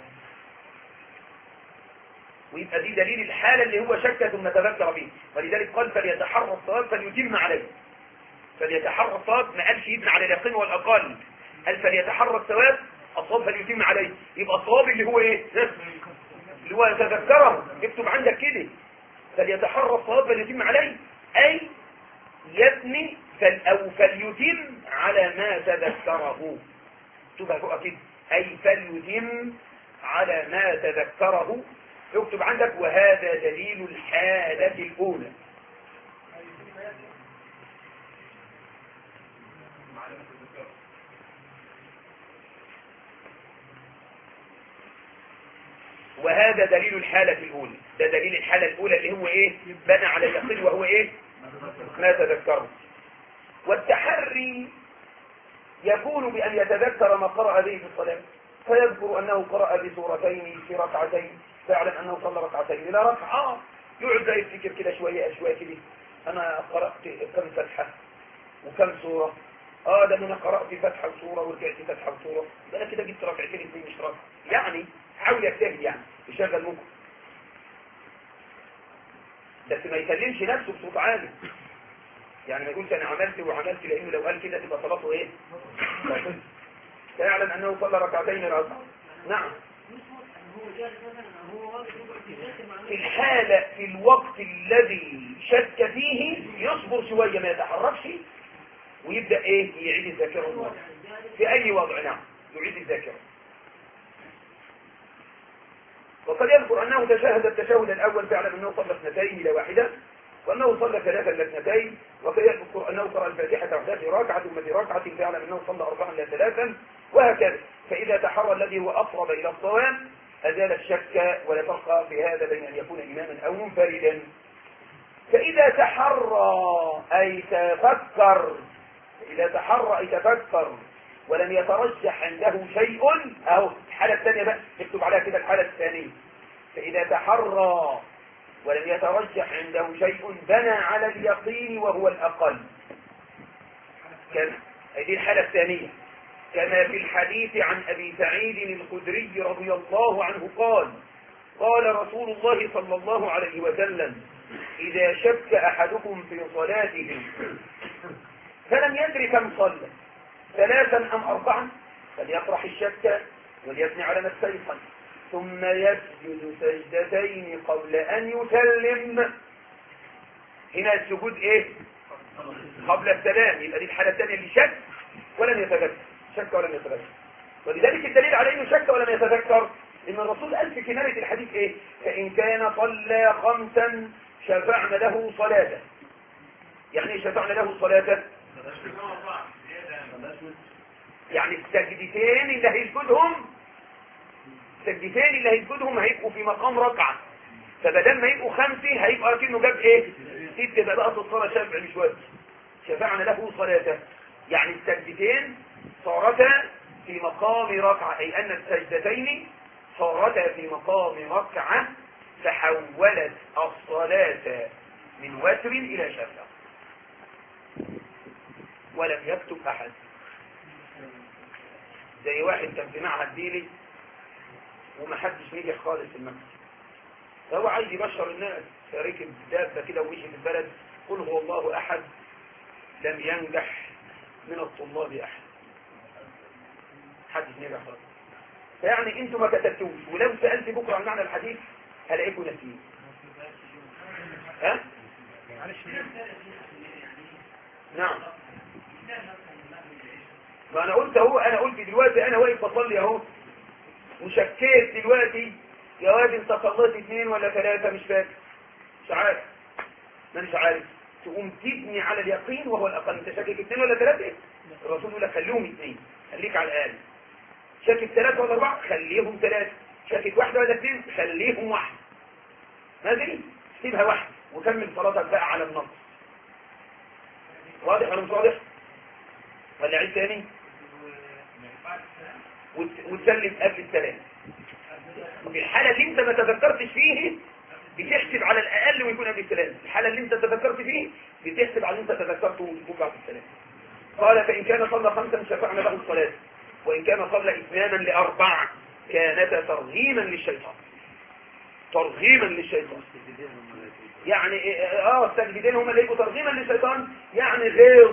ويبقى دي دليل الحالة اللي هو شك ثم تذكر به، ولذلك قال فليتحرى الصواب فليتم عليه. فليتحرى الصواب، ما قالش يبنى على اليقين والأقل، قال فليتحرى الصواب الصواب فليتم عليه. يبقى الصواب اللي هو ايه؟ اللي هو يتذكره. اكتب عندك كده فليتحرى الصواب فليتم عليه، أي يبني أو فليتم على ما تذكره. اكتبها فوق كده، أي فليتم على ما تذكره. اكتب عندك وهذا دليل الحالة الأولى. وهذا دليل الحالة الأولى. ده دليل الحالة الأولى اللي هو إيه؟ بنى على اليقين وهو إيه؟ ما تذكره. والتحري يكون بأن يتذكر ما قرأ به في الصلاة، فيذكر أنه قرأ بسورتين في ركعتين، فيعلم أنه صلى ركعتين إلى ركعة، يقعد يفتكر كده شوية كده، أنا قرأت كم فتحة وكم سورة، ده أنا قرأت فتحة وسورة ورجعت فتحة وسورة، ده أنا كده جبت ركعتين اثنين مش ركعة، يعني حاول يجتهد، يعني يشغل مخه، بس ما يكلمش نفسه بصوت عالي، يعني ما يقولش أنا عملت وعملت، لأنه لو قال كده تبقى صلاته إيه؟ باطلة. فيعلم أنه صلى ركعتين ركعة. نعم. في الحالة في الوقت الذي شك فيه يصبر شوية ما يتحركش ويبدأ ايه يعيد الذاكرة المرة. في اي وضع نعم يعيد الذاكرة. وقد يذكر انه تشاهد التشهد الاول فيعلم انه صلى اثنتين الى واحدة، وانه صلى ثلاثة الى اثنتين، وقد يذكر انه قرأ الفاتحة وحدها في ركعة ثم في ركعة فيعلم انه صلى اربعا الى ثلاثا، وهكذا. فاذا تحرى الذي هو اقرب الى الصواب ازال الشك، ولا فرق في هذا بين ان يكون اماما او منفردا. فاذا تحرى اي تفكر، إذا تحرى أي تفكر ولم يترجح عنده شيء، أهو الحالة الثانية بقى اكتب عليها كده الحالة الثانية. فإذا تحرى ولم يترجح عنده شيء بنى على اليقين وهو الأقل، هذه الحالة الثانية. كما في الحديث عن أبي سعيد الخدري رضي الله عنه قال قال رسول الله صلى الله عليه وسلم إذا شك أحدكم في صلاته فلم يدري كم صلى ثلاثا أم أربعا فليطرح الشك وليبني على ما استيقن، ثم يسجد سجدتين قبل أن يسلم. هنا السجود إيه؟ قبل السلام. يبقى دي الحالة الثانية اللي شك ولم يتذكر، شك ولم يتذكر، ولذلك الدليل على انه شك ولم يتذكر ان الرسول قال في كناية الحديث ايه؟ فإن كان صلى خمسا شفعنا له صلاة. يعني ايه شفعنا له صلاة؟ يعني السجدتين اللي هيسجدهم هيبقوا في مقام ركعة، فبدل ما يبقوا خمسة هيبقى كأنه جاب ايه؟ ستة، بقى الصلاة شفع مش واجب. شفعنا له صلاة يعني السجدتين صارتا في مقام ركعة، أي أن السجدتين صارتا في مقام ركعة، تحولت الصلاة من وتر إلى شفع. ولم يكتب أحد. زي واحد كان في معهد ديني ومحدش نجح خالص في المسجد، فهو عايز يبشر الناس، فركب دابة كده ومشي في البلد قل هو الله أحد لم ينجح من الطلاب أحد، حدش نجح خالص. فيعني انتوا ما كتبتوش، ولو سألت بكرة عن معنى الحديث هلاقيكم ناسيين. ها؟ نعم. ما انا قلت اهو، انا قلت دلوقتي انا واقف بصلي اهو وشكيت دلوقتي يا واد انت صليت 2 ولا 3 مش فاكر، مش عارف، مانيش عارف، تقوم تبني على اليقين وهو الاقل. انت شاكك 2 ولا 3؟ الرسول يقول لك خليهم 2، خليك على الاقل. شاكك 3 ولا 4 خليهم 3، شاكك 1 ولا 2 خليهم 1. ماشي، سيبها 1 وكمل صلاتك بقى على النص. واضح ولا مش واضح؟ ولا عيد تاني؟ وتسلم قبل السلام. في الحالة اللي انت ما تذكرتش فيه بتحسب على الاقل ويكون قبل السلام. الحالة اللي انت تذكرت فيه بتحسب على اللي انت تذكرته ويكون بعد السلام. قال فإن كان صلى 5 شفعنا له الصلاة، وإن كان صلى 2 ل4 كانتا ترغيما للشيطان. ترغيما للشيطان يعني السجدتين هم اللي يبقوا ترغيما للشيطان، يعني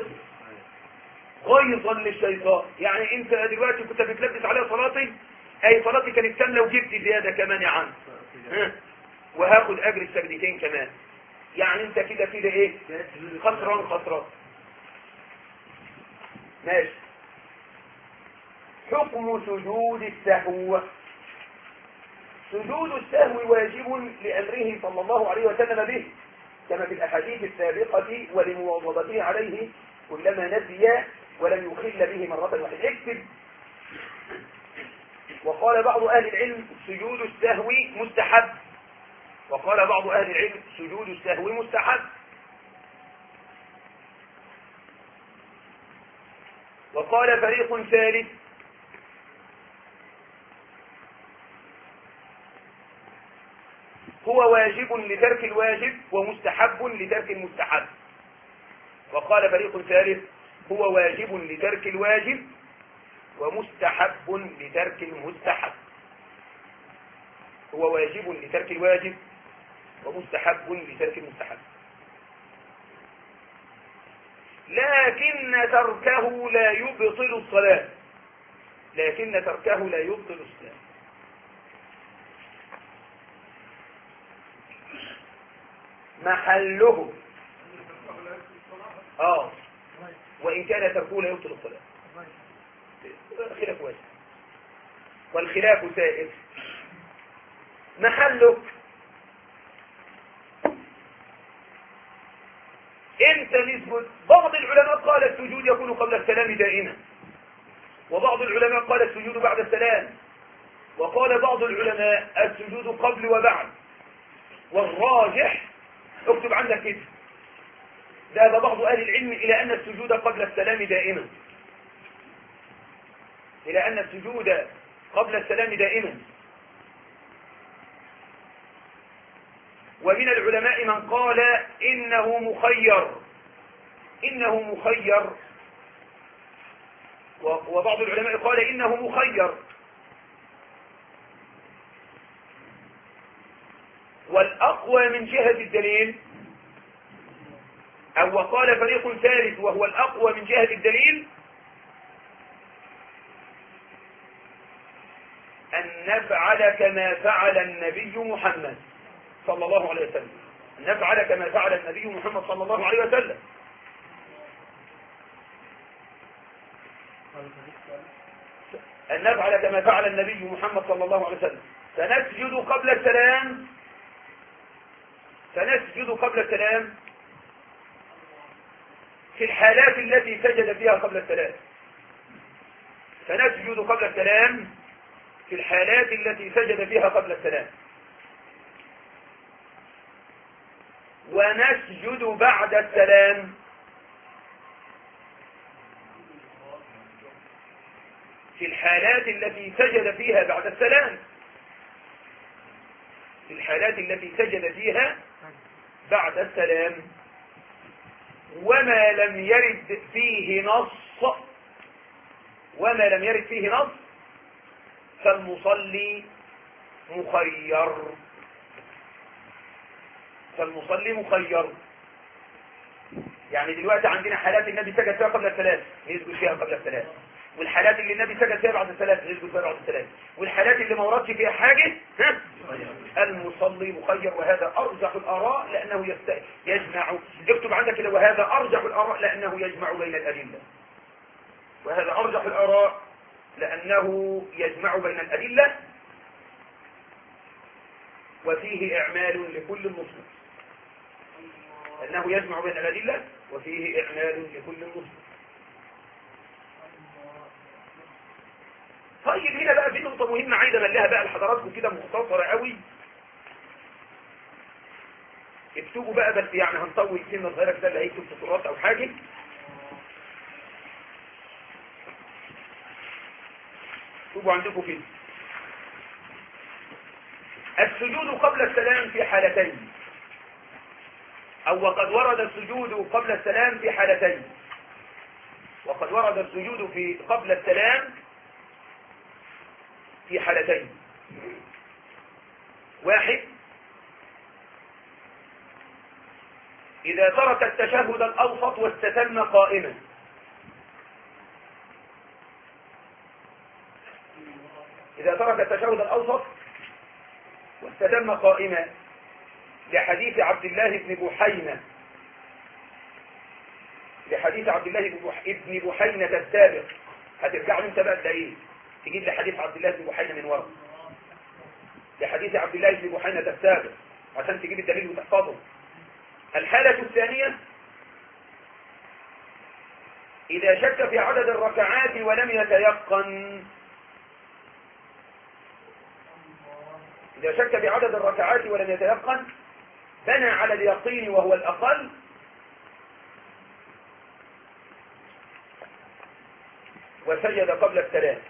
غيظا للشيطان. يعني انت دلوقتي كنت بتلبس عليها صلاتي، اي صلاتي كانت كامله وجبت زياده كمان يا عم، وهاخد اجر السجدتين كمان، يعني انت كده ايه؟ خسران. ماشي. حكم سجود السهو. سجود السهو واجب لأمره صلى الله عليه وسلم به كما في الأحاديث السابقة، ولمواظبته عليه كلما نسي ولم يخل به مرة واحدة. اكتب. وقال بعض أهل العلم سجود السهو مستحب، وقال بعض أهل العلم سجود السهو مستحب. وقال فريق ثالث هو واجب لترك الواجب ومستحب لترك المستحب. وقال فريق ثالث هو واجب لترك الواجب ومستحب لترك المستحب. هو واجب لترك الواجب ومستحب لترك المستحب. لكن تركه لا يبطل الصلاة. لكن تركه لا يبطل الصلاة. محله وإن كان تركه لا يبطل الصلاة. خلاف واسع والخلاف سائر. محله انت نسبت. بعض العلماء قال السجود يكون قبل السلام دائما، وبعض العلماء قال السجود بعد السلام، وقال بعض العلماء السجود قبل وبعد. والراجح اكتب عندك كده، ذهب بعض اهل العلم الى ان السجود قبل السلام دائما، الى ان السجود قبل السلام دائما. ومن العلماء من قال إنه مخير، إنه مخير، وبعض العلماء قال إنه مخير. والأقوى من جهة الدليل، أو وقال فريق ثالث وهو الأقوى من جهة الدليل، أن نفعل كما فعل النبي محمد صلى الله عليه وسلم. أن نفعل كما فعل النبي محمد صلى الله عليه وسلم. أن نفعل كما فعل النبي محمد صلى الله عليه وسلم. فنسجد قبل السلام، فنسجد قبل السلام في الحالات التي سجد فيها قبل السلام. فنسجد قبل السلام في الحالات التي سجد فيها قبل السلام. ونسجد بعد السلام في الحالات التي سجد فيها بعد السلام. في الحالات التي سجد فيها بعد السلام. وما لم يرد فيه نص، وما لم يرد فيه نص فالمصلي مخير. فالمصلي مخير. يعني دلوقتي عندنا حالات النبي سجد فيها قبل السلام يسجد فيها قبل السلام، والحالات اللي النبي سجد فيها بعد السلام يسجد فيها بعد السلام، والحالات اللي ما وردش فيها حاجه المصلي مخير. وهذا ارجح الاراء لانه يجمع. اكتب عندك كده وهذا ارجح الاراء لانه يجمع بين الادله. وهذا ارجح الاراء لانه يجمع بين الادله وفيه اعمال لكل مسلم. أنه يجمع بين الأدلة وفيه إعمال لكل مسلم. طيب هنا بقى في نقطة مهمة عايزة أمليها بقى لحضراتكم كده مختصرة قوي. اكتبوا بقى، بس يعني هنطول كلمة صغيرة كده اللي هيكتب سطرات أو حاجة. اكتبوا عندكم كده: السجود قبل السلام في حالتين، أو وقد ورد السجود قبل السلام في حالتين. وقد ورد السجود قبل السلام في حالتين. واحد: إذا ترك التشهد الأوسط واستتم قائما. إذا ترك التشهد الأوسط واستتم قائما، لحديث عبد الله بن بحينة، لحديث عبد الله بن بحينة السابق. هترجع له انت بقى تلاقيه، تجيب لي حديث عبد الله بن بحينة من ورا، لحديث عبد الله بن بحينة السابق عشان تجيب الدليل وتحفظه. الحالة الثانية: إذا شك في عدد الركعات ولم يتيقن. إذا شك بعدد الركعات ولم يتيقن بنى على اليقين وهو الأقل، وسجد قبل السلام،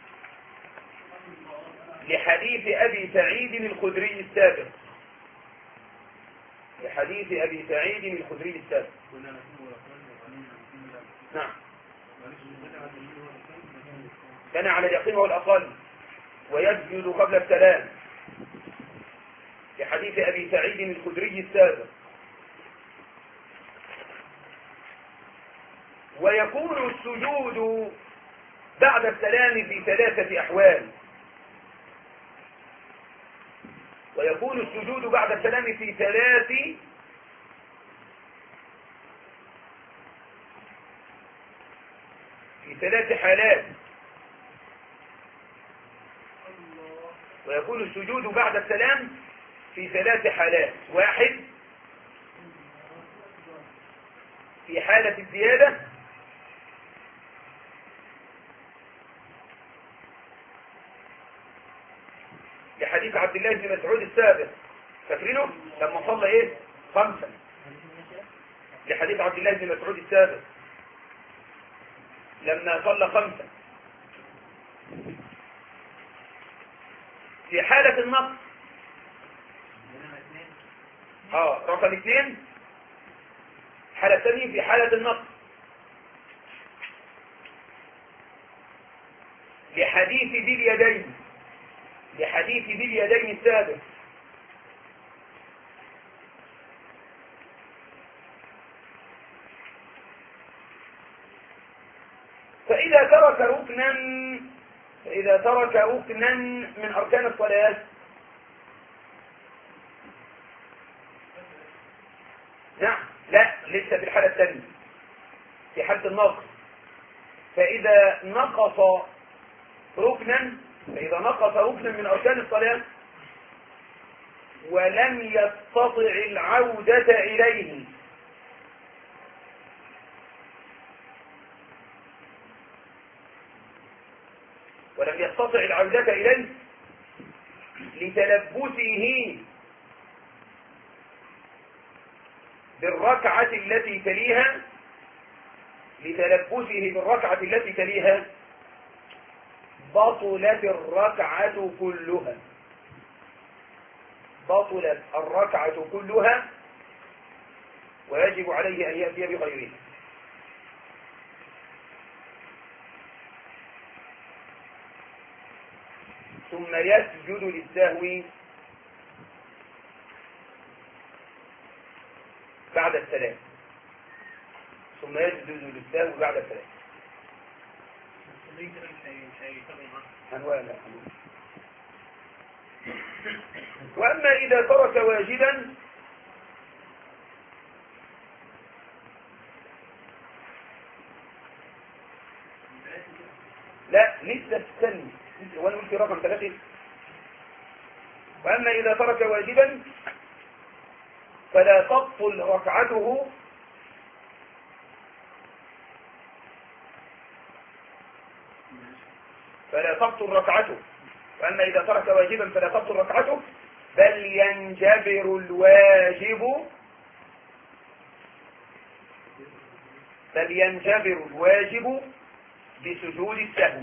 لحديث أبي سعيد الخدري السابق، لحديث أبي سعيد الخدري السابق. نعم، كان على اليقين هو الأقل ويسجد قبل السلام، لحديث أبي سعيد الخدري السابق. ويكون السجود بعد السلام في 3 أحوال، ويكون السجود بعد السلام في 3 حالات. ويكون السجود بعد السلام في 3 حالات: 1 في حالة الزيادة، لحديث عبد الله بن مسعود السابق، فاكرينه لما صلى ايه 5، لحديث عبد الله بن مسعود السابق لما صلى 5. في حالة النقص رقم 2، الحالة الثانية في حالة النقص، لحديث ذي اليدين، لحديث ذي اليدين السابق. فإذا ترك ركنا من أركان الصلاة نعم، لا لسه في الحالة الثانية، في حالة النقص. فإذا نقص ركنا من أركان الصلاة ولم يستطع العودة إليه، لتلبسه بالركعة التي تليها، بطلت الركعة كلها، ويجب عليه أن يأتي بغيرها. ثم يسجد للسهو بعد السلام. وأما إذا ترك واجبا لا لسه استني، وانا قلت رقم 3. وأما إذا ترك واجبا فلا تبطل ركعته وأما إذا ترك واجبا فلا تبطل ركعته، بل ينجبر الواجب بسجود السهو.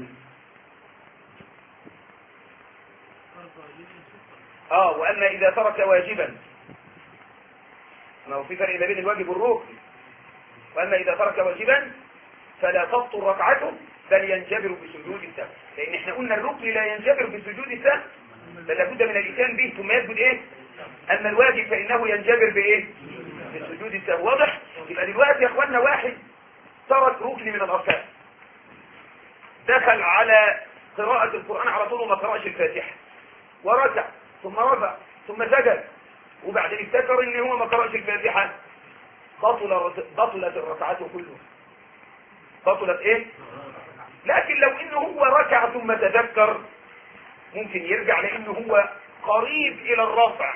وأما إذا ترك واجبا، ما هو في فرق بين الواجب والركن. وأما إذا ترك واجبا فلا تبطل ركعته، بل ينجبر بسجود السهو، لأن احنا قلنا الركن لا ينجبر بسجود السهو، بل لابد من الإتيان به ثم يسجد ايه. أما الواجب فإنه ينجبر بايه؟ بسجود السهو. واضح؟ يبقى دلوقتي يا اخوانا واحد ترك ركن من الأركان، دخل على قراءة القرآن على طول وما قرأش الفاتحة، وركع ثم رفع ثم سجد، وبعدين افتكر ان هو ما قرأش الفاتحة، بطلت الركعة كلها. بطلت ايه؟ لكن لو انه هو ركع ثم تذكر ممكن يرجع، لانه هو قريب الى الرفع.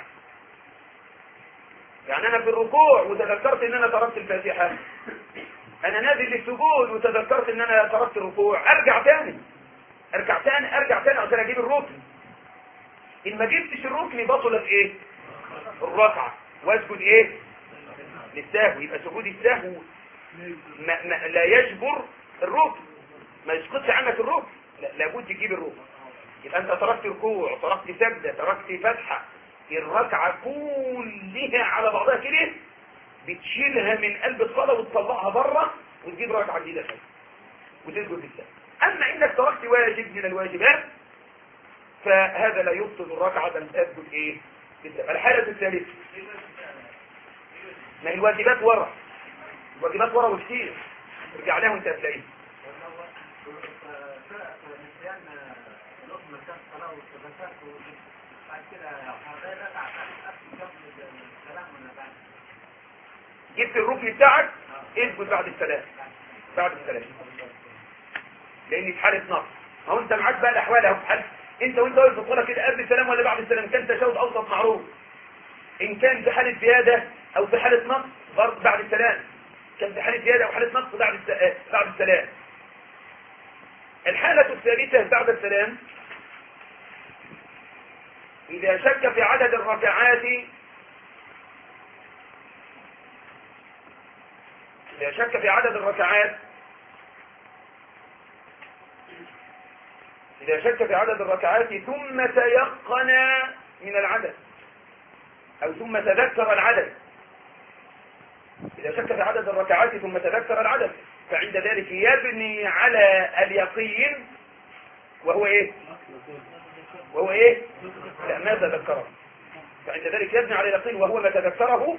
يعني انا في الركوع وتذكرت ان انا تركت الفاتحة، انا نازل للسجود وتذكرت ان انا تركت الركوع، ارجع تاني عشان اجيب الركن. ان ما جبتش الركن بطلت ايه؟ الركعة، واسجد ايه؟ للسهو. يبقى سجود السهو لا يجبر الركن، ما يسقطش عنك الركن، لابد تجيب الركن. يبقى انت تركت ركوع، تركت سجدة، تركت فتحة، الركعة كلها على بعضها كده بتشيلها من قلب الصلاة وتطلعها بره وتجيب ركعة جديدة خالص وتسجد للسهو. اما انك تركت واجب من الواجبات فهذا لا يبطل الركعة، بل تسجد ايه للسهو. الحالة الثالثة، ما الواجبات ورا، الواجبات ورا وكتير، ارجع لها وانت هتلاقيه. جبت الركن بتاعك اسجد بعد السلام، بعد السلام، لان في حاله نقص. ما هو انت معاك بقى الاحوال اهو، في حاله انت وانت واقف في الصلاه كده قبل السلام ولا بعد السلام، كان تشهد اوسط معروف، ان كان في حاله زياده او في حاله نقص برضه بعد السلام، كان في حاله زياده او حاله نقص بعد السلام. الحاله الثالثه بعد السلام، اذا شك في عدد الركعات، إذا شك في عدد الركعات، إذا شك في عدد الركعات ثم تيقن من العدد أو ثم تذكر العدد، إذا شك في عدد الركعات ثم تذكر العدد فعند ذلك يبني على اليقين وهو إيه؟ وهو إيه؟ لا، ما تذكره. فعند ذلك يبني على اليقين وهو ما تذكره.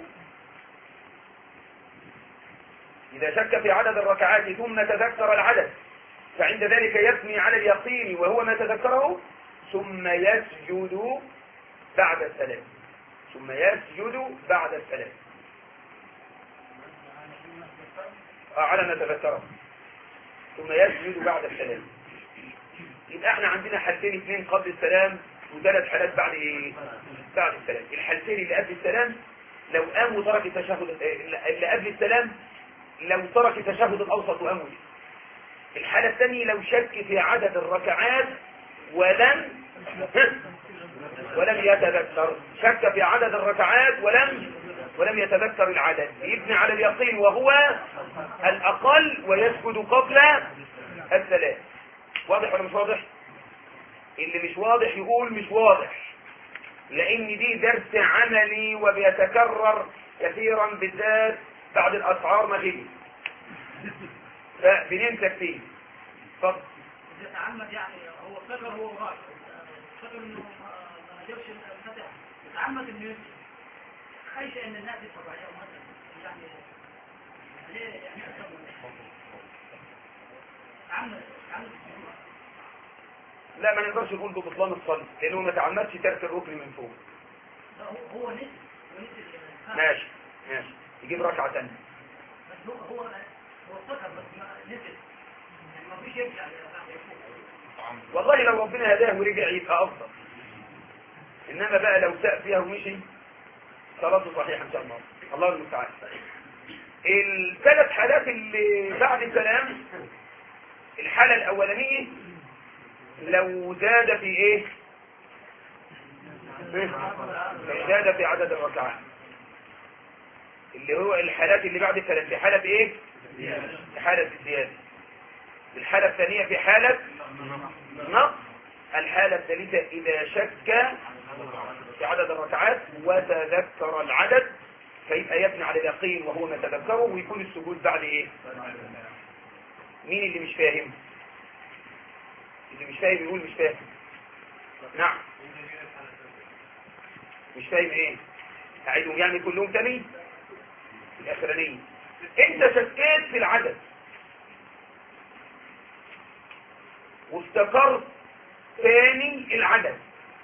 إذا شك في عدد الركعات ثم تذكر العدد فعند ذلك يبني على اليقين وهو ما تذكره، ثم يسجد بعد السلام، ثم يسجد بعد السلام على ما تذكره، ثم يسجد بعد السلام. يبقى احنا عندنا حالتين، اثنين قبل السلام وثلاث حالات بعد ايه؟ بعد السلام. الحالتين اللي قبل السلام لو قام وترك التشهد، اللي قبل السلام لو ترك التشهد الاوسط وقام. الحالة الثانية لو شك في عدد الركعات ولم يتذكر، شك في عدد الركعات ولم يتذكر العدد، يبني على اليقين وهو الأقل ويسجد قبل السلام. واضح ولا مش واضح؟ اللي مش واضح يقول مش واضح، لأن دي درس عملي وبيتكرر كثيرا بالذات بعد الأسعار ما تيجي فبننسى كتير. اتفضل. يتعمد يعني هو فكر هو راجع فكر انه ما جابش الفتح، يتعمد انه يمشي خايف ان الناس يتفرج عليه مثلا يعني ليه يعني تعمد لا، ما نقدرش نقول ببطلان الصلاة لانه ما تعمدش ترك الركن من فوق. هو نسي ماشي يجيب ركعة ثانية. بس هو فكر بس نسي يعني ما فيش يرجع. والله لو ربنا هداه ورجع يبقى افضل، انما بقى لو ساء فيها ومشي صلاته صحيحة ان شاء الله. الله المستعان. الثلاث حالات اللي بعد السلام، الحالة الاولانية لو زاد في ايه؟ لو زاد في عدد الركعات، اللي هو الحالات اللي بعد السلام في حالة ايه؟ في حالة الزيادة. الحالة الثانية في حالة نقص. الحالة الثالثة إذا شك في عدد الركعات وتذكر العدد فيبقى يبني على اليقين وهو ما تذكره، ويكون السجود بعد ايه؟ مين اللي مش فاهم؟ اللي مش فاهم يقول مش فاهم. نعم، مش فاهم ايه؟ اعيدهم يعني كلهم تاني. الاخرانية انت شكيت في العدد وافتكرت ثاني العدد،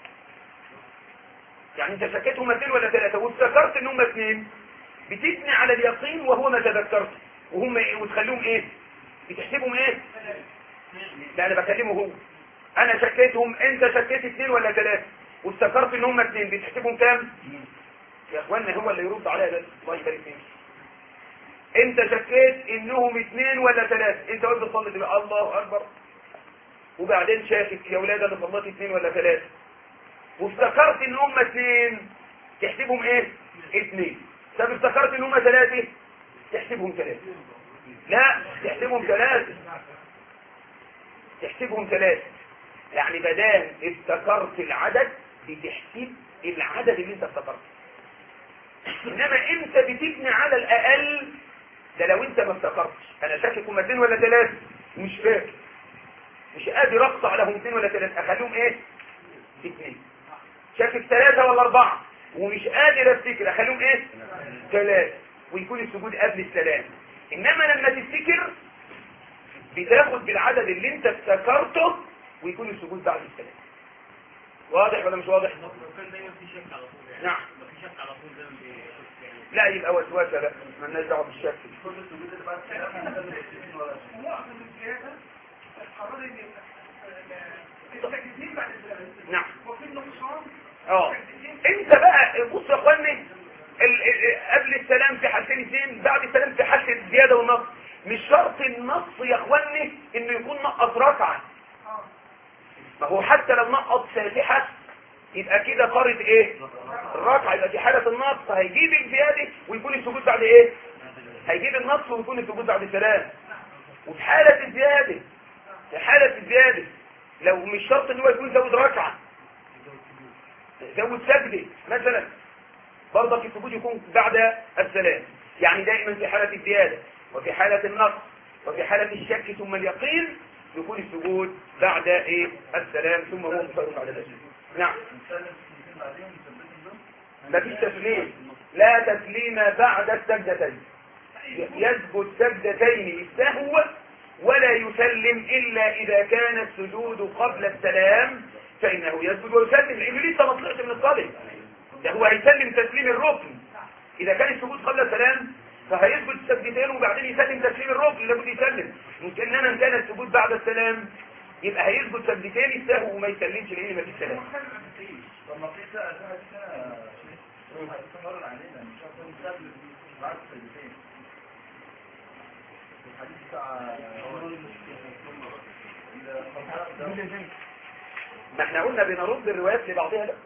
يعني انت شكيت هما 2 ولا 3 وافتكرت ان هما 2، بتبني على اليقين وهو ما تذكرت وهم ايه، وتخليهم ايه؟ بتحسبهم ايه؟ لا انا بكلمه هو، انا شكيتهم، انت شكيت 2 ولا 3 وافتكرت ان هما 2، بتحسبهم كام؟ يا اخوانا هو اللي يرد عليا ده، الله يبارك فيك. انت شكيت انهم 2 ولا 3، انت قلت تصلي تبقى الله اكبر، وبعدين شاكك يا ولاد انا صليت 2 ولا 3 وافتكرت ان هم 2، تحسبهم ايه؟ 2. طب افتكرت ان هم 3 تحسبهم 3. لا، تحسبهم 3. تحسبهم 3. يعني بدام افتكرت العدد بتحسب العدد اللي انت افتكرته. انما انت بتبني على الاقل، ده لو انت ما افتكرتش. انا شاكك هم 2 ولا 3 مش فاكر، مش قادر اقطع لهم 2 ولا 3، اخليهم ايه 2. شاكك 3 ولا 4 ومش قادر افتكر، اخليهم ايه 3، ويكون السجود قبل السلام. انما لما تفتكر بتاخد بالعدد اللي انت افتكرته ويكون السجود بعد السلام. واضح ولا مش واضح؟ لو كان دايما في شك على طول يعني. نعم. لو في شك على طول دايما يعني. لا يبقى وسوسه بقى، مالناش دعوه بالشك. كل السجود اللي بعد كده احنا هنعمل 60 ولا 20. هو اصلا الزياده قرر ان التجديد بعد الزمن نعم. وفي النقصان انت بقى بص يا اخواني، قبل السلام في حالتين 2، بعد السلام في حالة الزيادة والنقص. مش شرط النص يا اخواني انه يكون نقص ركعة. ما هو حتى لو نقص فاتحة يبقى كده قارئ ايه الركعة، يبقى في حالة النقص هيجيب الزيادة ويكون السجود بعد ايه، هيجيب النص ويكون السجود بعد السلام. وفي حالة الزيادة، في حالة الزيادة لو مش شرط ان هو يكون زود ركعة، زود سجدة مثلا، برضك السجود يكون بعد السلام. يعني دائما في حالة الزيادة وفي حالة النقص وفي حالة الشك ثم اليقين يكون السجود بعد ايه السلام، ثم هو مصرف بعد ذلك. نعم. ما فيش تسليم، لا تسليم بعد السجدتين. يسجد سجدتين للسهو ولا يسلم إلا إذا كان السجود قبل السلام، فإنه يسجد ويسلم، لأنه لسه ما طلعش من الصلاة. ده هو هيسلم تسليم الركن. إذا كان السجود قبل السلام فهيسجد سجدتين وبعدين يسلم تسليم الركن لابد يسلم. إنما إن كان السجود بعد السلام يبقى هيسجد سجدتين السهو وما يسلمش لأن ما فيش سلام. طب ما في بقى شيء هيستمر علينا مش هتكون سهل بعد السجدتين. الحديث بتاع ما احنا قلنا بنرد الروايات لبعضها. لا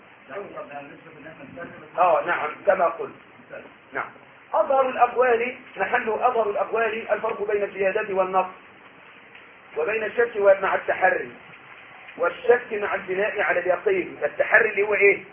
نعم كما قلت. نعم. أظهر الأقوال أظهر الأقوال الفرق بين الزيادة والنقص وبين الشك مع التحري، والشك مع البناء على اليقين. التحري اللي هو ايه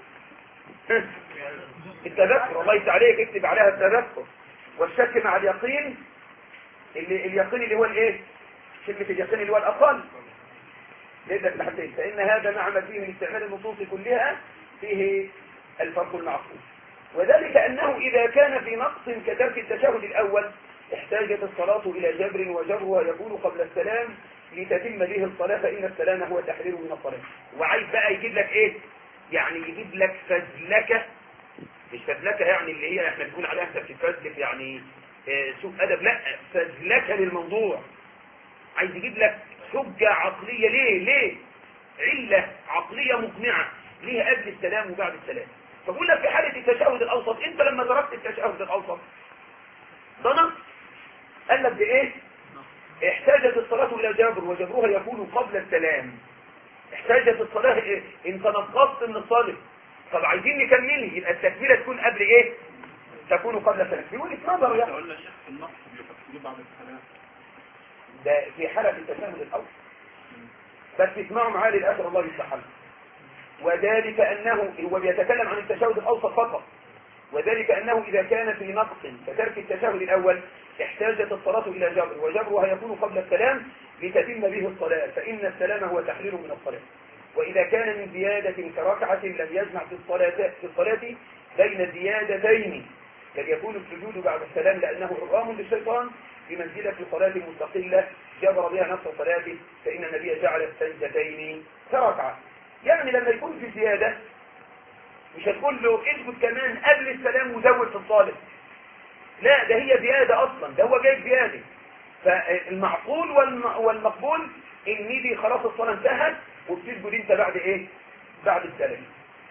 التذكر، الله يفتح عليك اكتب عليها التذكر. والشك مع اليقين اليقين اللي هو الايه، كلمة اليقين اللي هو الأقل لذلك الحديث. فإن هذا مع ما فيه من استعمال النصوص كلها فيه الفرق المعقول. وذلك أنه إذا كان في نقص كترك التشهد الأول احتاجت الصلاة إلى جبر، وجبرها يكون قبل السلام لتتم به الصلاة، فإن السلام هو تحرير من الصلاة. وعايز بقى يجيب لك إيه، يعني يجيب لك فزلكة، مش فزلكة يعني اللي هي احنا بنقول عليها انت بتتفزلك يعني سوء أدب، لا فزلكة للموضوع. عايز يجيب لك حجة عقلية. ليه علة عقلية مقنعة ليه قبل السلام وبعد السلام. فقول لك في حالة التشهد الأوسط، انت لما تركت التشهد الأوسط ده نقص، قال لك بإيه احتاجت الصلاة إلى جبر، وجبرها يكون قبل السلام. احتاجت الصلاة إيه؟ انت نقصت من الصلاة، طب عايزين نكمله، يبقى التكملة تكون قبل ايه، تكون قبل السلام. بيقول اتنظر يعني قلنا شيخ النقص بيبقى السجود بعد السلام ده في حالة التشهد الأوسط، بس اسمعوا معاه للآخر الله يستحل. وذلك أنه هو بيتكلم عن التشهد الأوسط فقط. وذلك أنه إذا كان في نقص كترك التشهد الأول احتاجت الصلاة إلى جبر، وجبرها يكون قبل السلام لتتم به الصلاة، فإن السلام هو تحرير من الصلاة. وإذا كان من زيادة كركعة لم يجمع في الصلاة بين زيادتين قد يكون السجود بعد السلام لأنه إرغام للشيطان بمنزلة صلاة مستقلة جبر بها نفس صلاته، فإن النبي جعل السجدتين كركعة. يعني لما يكون في زيادة مش هتقول له اسجد كمان قبل السلام وزود في الصالح، لا ده هي زيادة أصلا، ده هو جايب زيادة. فالمعقول والمقبول ان دي خلاص الصلاة انتهت وبتسجد انت بعد ايه، بعد السلام.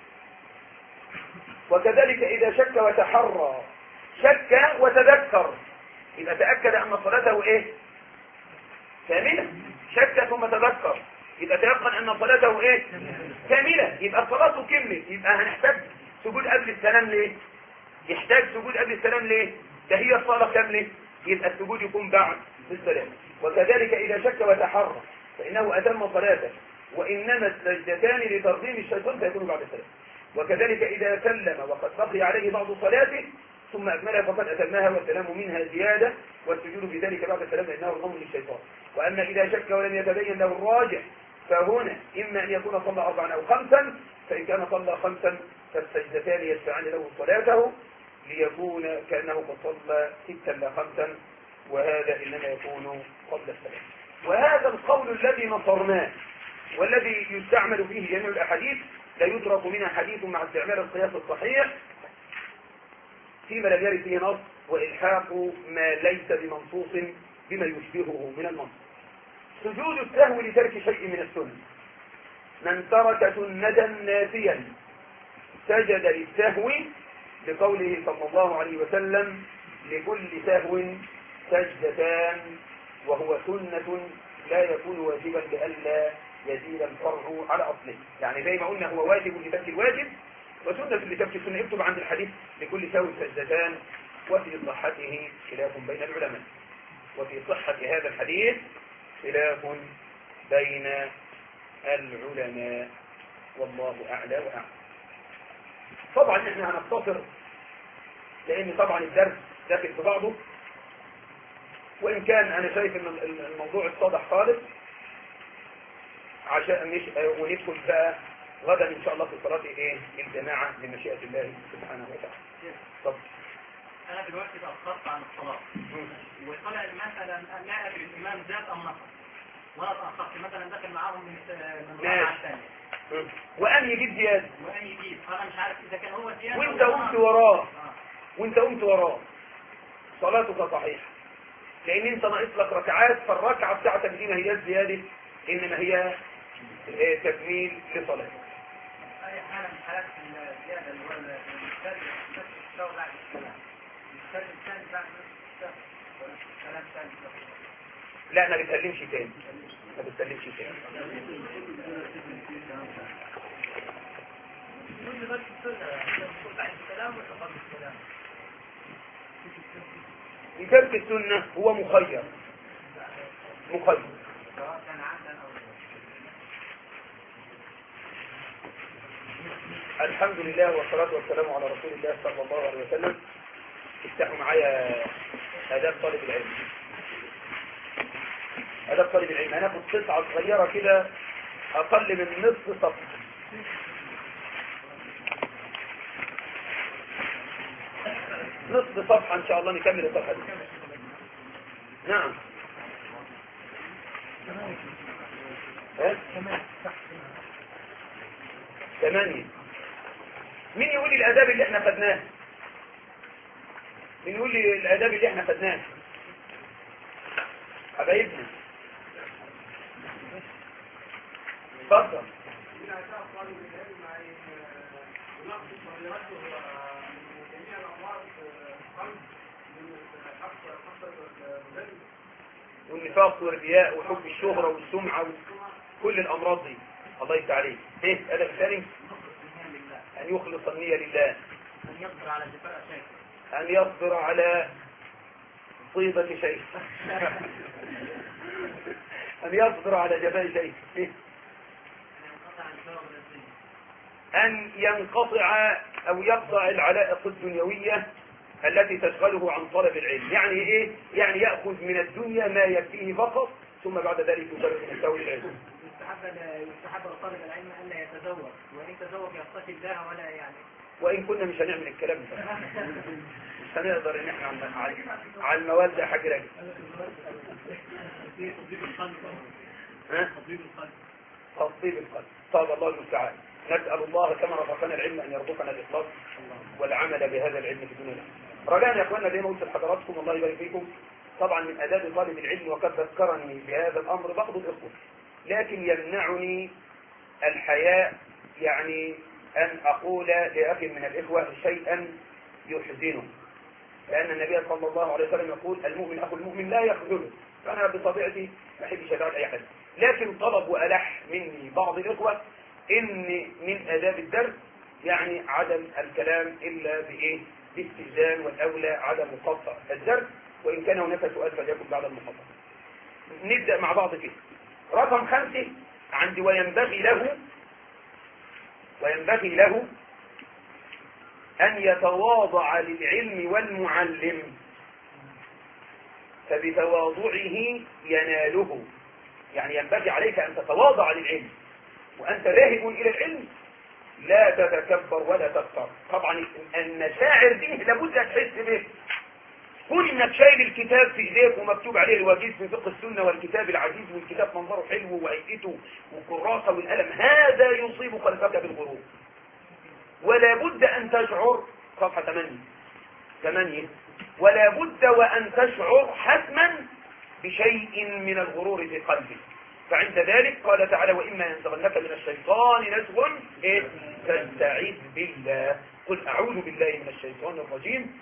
وكذلك إذا شك وتحرى، شك وتذكر يبقى تأكد أن صلاته ايه كاملة، شك ثم تذكر يبقى تيقن أن صلاته ايه كاملة، يبقى صلاته كملت. يبقى هنحتاج سجود قبل السلام ليه، يحتاج سجود قبل السلام ليه، ده هي الصلاة كاملة، يبقى السجود يكون بعد السلام. وكذلك إذا شك وتحرى فإنه أتم صلاته، وإنما السجدتان لترغيم الشيطان فيكون بعد السلام. وكذلك إذا سلم وقد بقي عليه بعض صلاته ثم أكملها فقد أتمها والسلام منها زيادة، والسجود بذلك بعد السلام لأنه رغم للشيطان. وأما إذا شك ولم يتبين له الراجح فهنا إما أن يكون صلى 4 أو 5، فإن كان صلى 5 فالسجدتان يدفعان له صلاته ليكون كأنه قد صلى 6 لا 5، وهذا إنما يكون قبل السلام. وهذا القول الذي نصرناه والذي يستعمل فيه جميع الأحاديث لا يترك منها حديث مع استعمال القياس الصحيح فيما لم يرد فيه نص، وإلحاق ما ليس بمنصوص بما يشبهه من النص. سجود السهو لترك شيء من السنة: من ترك سنة ناسيا سجد للسهو لقوله صلى الله عليه وسلم: لكل سهو سجدتان، وهو سنة لا يكون واجبا لئلا يزيد الفرع على أصله. يعني زي ما قلنا هو واجب لترك الواجب وسنة لترك السنة. اكتب عند الحديث لكل سهو سجدتان، وفي صحته خلاف بين العلماء. وفي صحة هذا الحديث خلاف بين العلماء، والله أعلى وأعلم. طبعا احنا هنختصر لأن طبعا الدرس داخل في بعضه، وإن كان أنا شايف أن الموضوع اتضح خالص عشان وندخل بقى غدا إن شاء الله في صلاة الجماعة بمشيئة الله سبحانه وتعالى. طب أنا دلوقتي تأخرت عن الصلاة وطلع مثلا لا أدري الإمام زاد أم نقص، وأنا تأخرت مثلا داخل معاهم من الرابعة الثانية، وأن يجيب زيادة وأن يجيب، فأنا مش عارف إذا كان هو زيادة وأنت قمت وراه صلاتك صحيحة، لأن أنت ناقص لك ركعات، فالركعة بتاعتك دي ما هي الزيادة إنما هي تكميل لصلاتك. أي حالة من حالات الزيادة اللي هو السهو بعد السلام، السلام الثاني بعد السلام ولا السلام الثاني؟ لا، ما بتسلمش تاني، ما بتسلمش تاني. كل بس السنة بعد السلام ولا قبل السلام؟ ترك السنة هو مخير سواء كان عمدا أو الحمد لله والصلاة والسلام على رسول الله صلى الله عليه وسلم. افتحوا معايا آداب طالب العلم. آداب طالب العلم هناخد قطعة صغيرة كده أقل من نصف صفحة. نصف صفحة إن شاء الله نكمل الصفحة دي. نعم. ثمانية. مين يقول لي الآداب اللي احنا خدناها؟ مين يقول لي الآداب اللي احنا خدناها؟ حبايبنا اتفضل. والنفاق والرياء وحب الشهرة والسمعة وكل الأمراض دي. الله يفتح عليك. ايه هذا الثاني؟ أن يخلص النية لله، أن يصبر على جفاء شيء، أن يصبر على طيبة شيء أن يصبر على جفاء شيء، أن ينقطع أو يقطع العلائق الدنيوية التي تشغله عن طلب العلم. يعني إيه؟ يعني يأخذ من الدنيا ما يكفيه فقط، ثم بعد ذلك يجرد من سوء العلم. يستحب لطالب العلم أن لا يتزوج، وإن تزوج يتقي الله ولا يعني. وإن كنا مش هنعمل الكلام ده، مش هنقدر إن احنا على المواد ده حاجة راجل. تطيب القلب. طاب الله المستعان. نسأل الله كما رزقنا العلم أن يرزقنا الإخلاص والعمل بهذا العلم في دون الله. رجاء يا أخواننا زي ما قلت لحضراتكم الله يبارك فيكم، طبعا من آداب طالب العلم وقد ذكرني بهذا الأمر بعض الإخوة، لكن يمنعني الحياء يعني أن أقول لأخ من الإخوة شيئا يحزنه، لأن النبي صلى الله عليه وسلم يقول: المؤمن أخو المؤمن لا يخذله. فأنا بطبيعتي ما أحبش أزعل أي حد، لكن طلب وألح مني بعض الإخوة إن من آداب الدرس يعني عدم الكلام إلا باستئذان، والأولى عدم قطع الدرس، وإن كان هناك سؤال فليكن بعد المحاضرة. نبدأ مع بعض كده. رقم 5 عندي وينبغي له أن يتواضع للعلم والمعلم، فبتواضعه يناله. يعني ينبغي عليك أن تتواضع للعلم، وأنت ذاهب إلى العلم لا تتكبر ولا تكثر. طبعا المشاعر دي لابد أن تحس به. كون انك شايل الكتاب في ايديك ومكتوب عليه الوجيز في فقه السنه والكتاب العزيز والكتاب منظره حلو وهيئته والكراسه والقلم، هذا يصيب قلبك بالغرور. ولا بد ان تشعر، صفحه 8 ولا بد وان تشعر حتما بشيء من الغرور في قلبك. فعند ذلك قال تعالى واما ينزغنك من الشيطان نزغ فاستعذ بالله، قل اعوذ بالله من الشيطان الرجيم.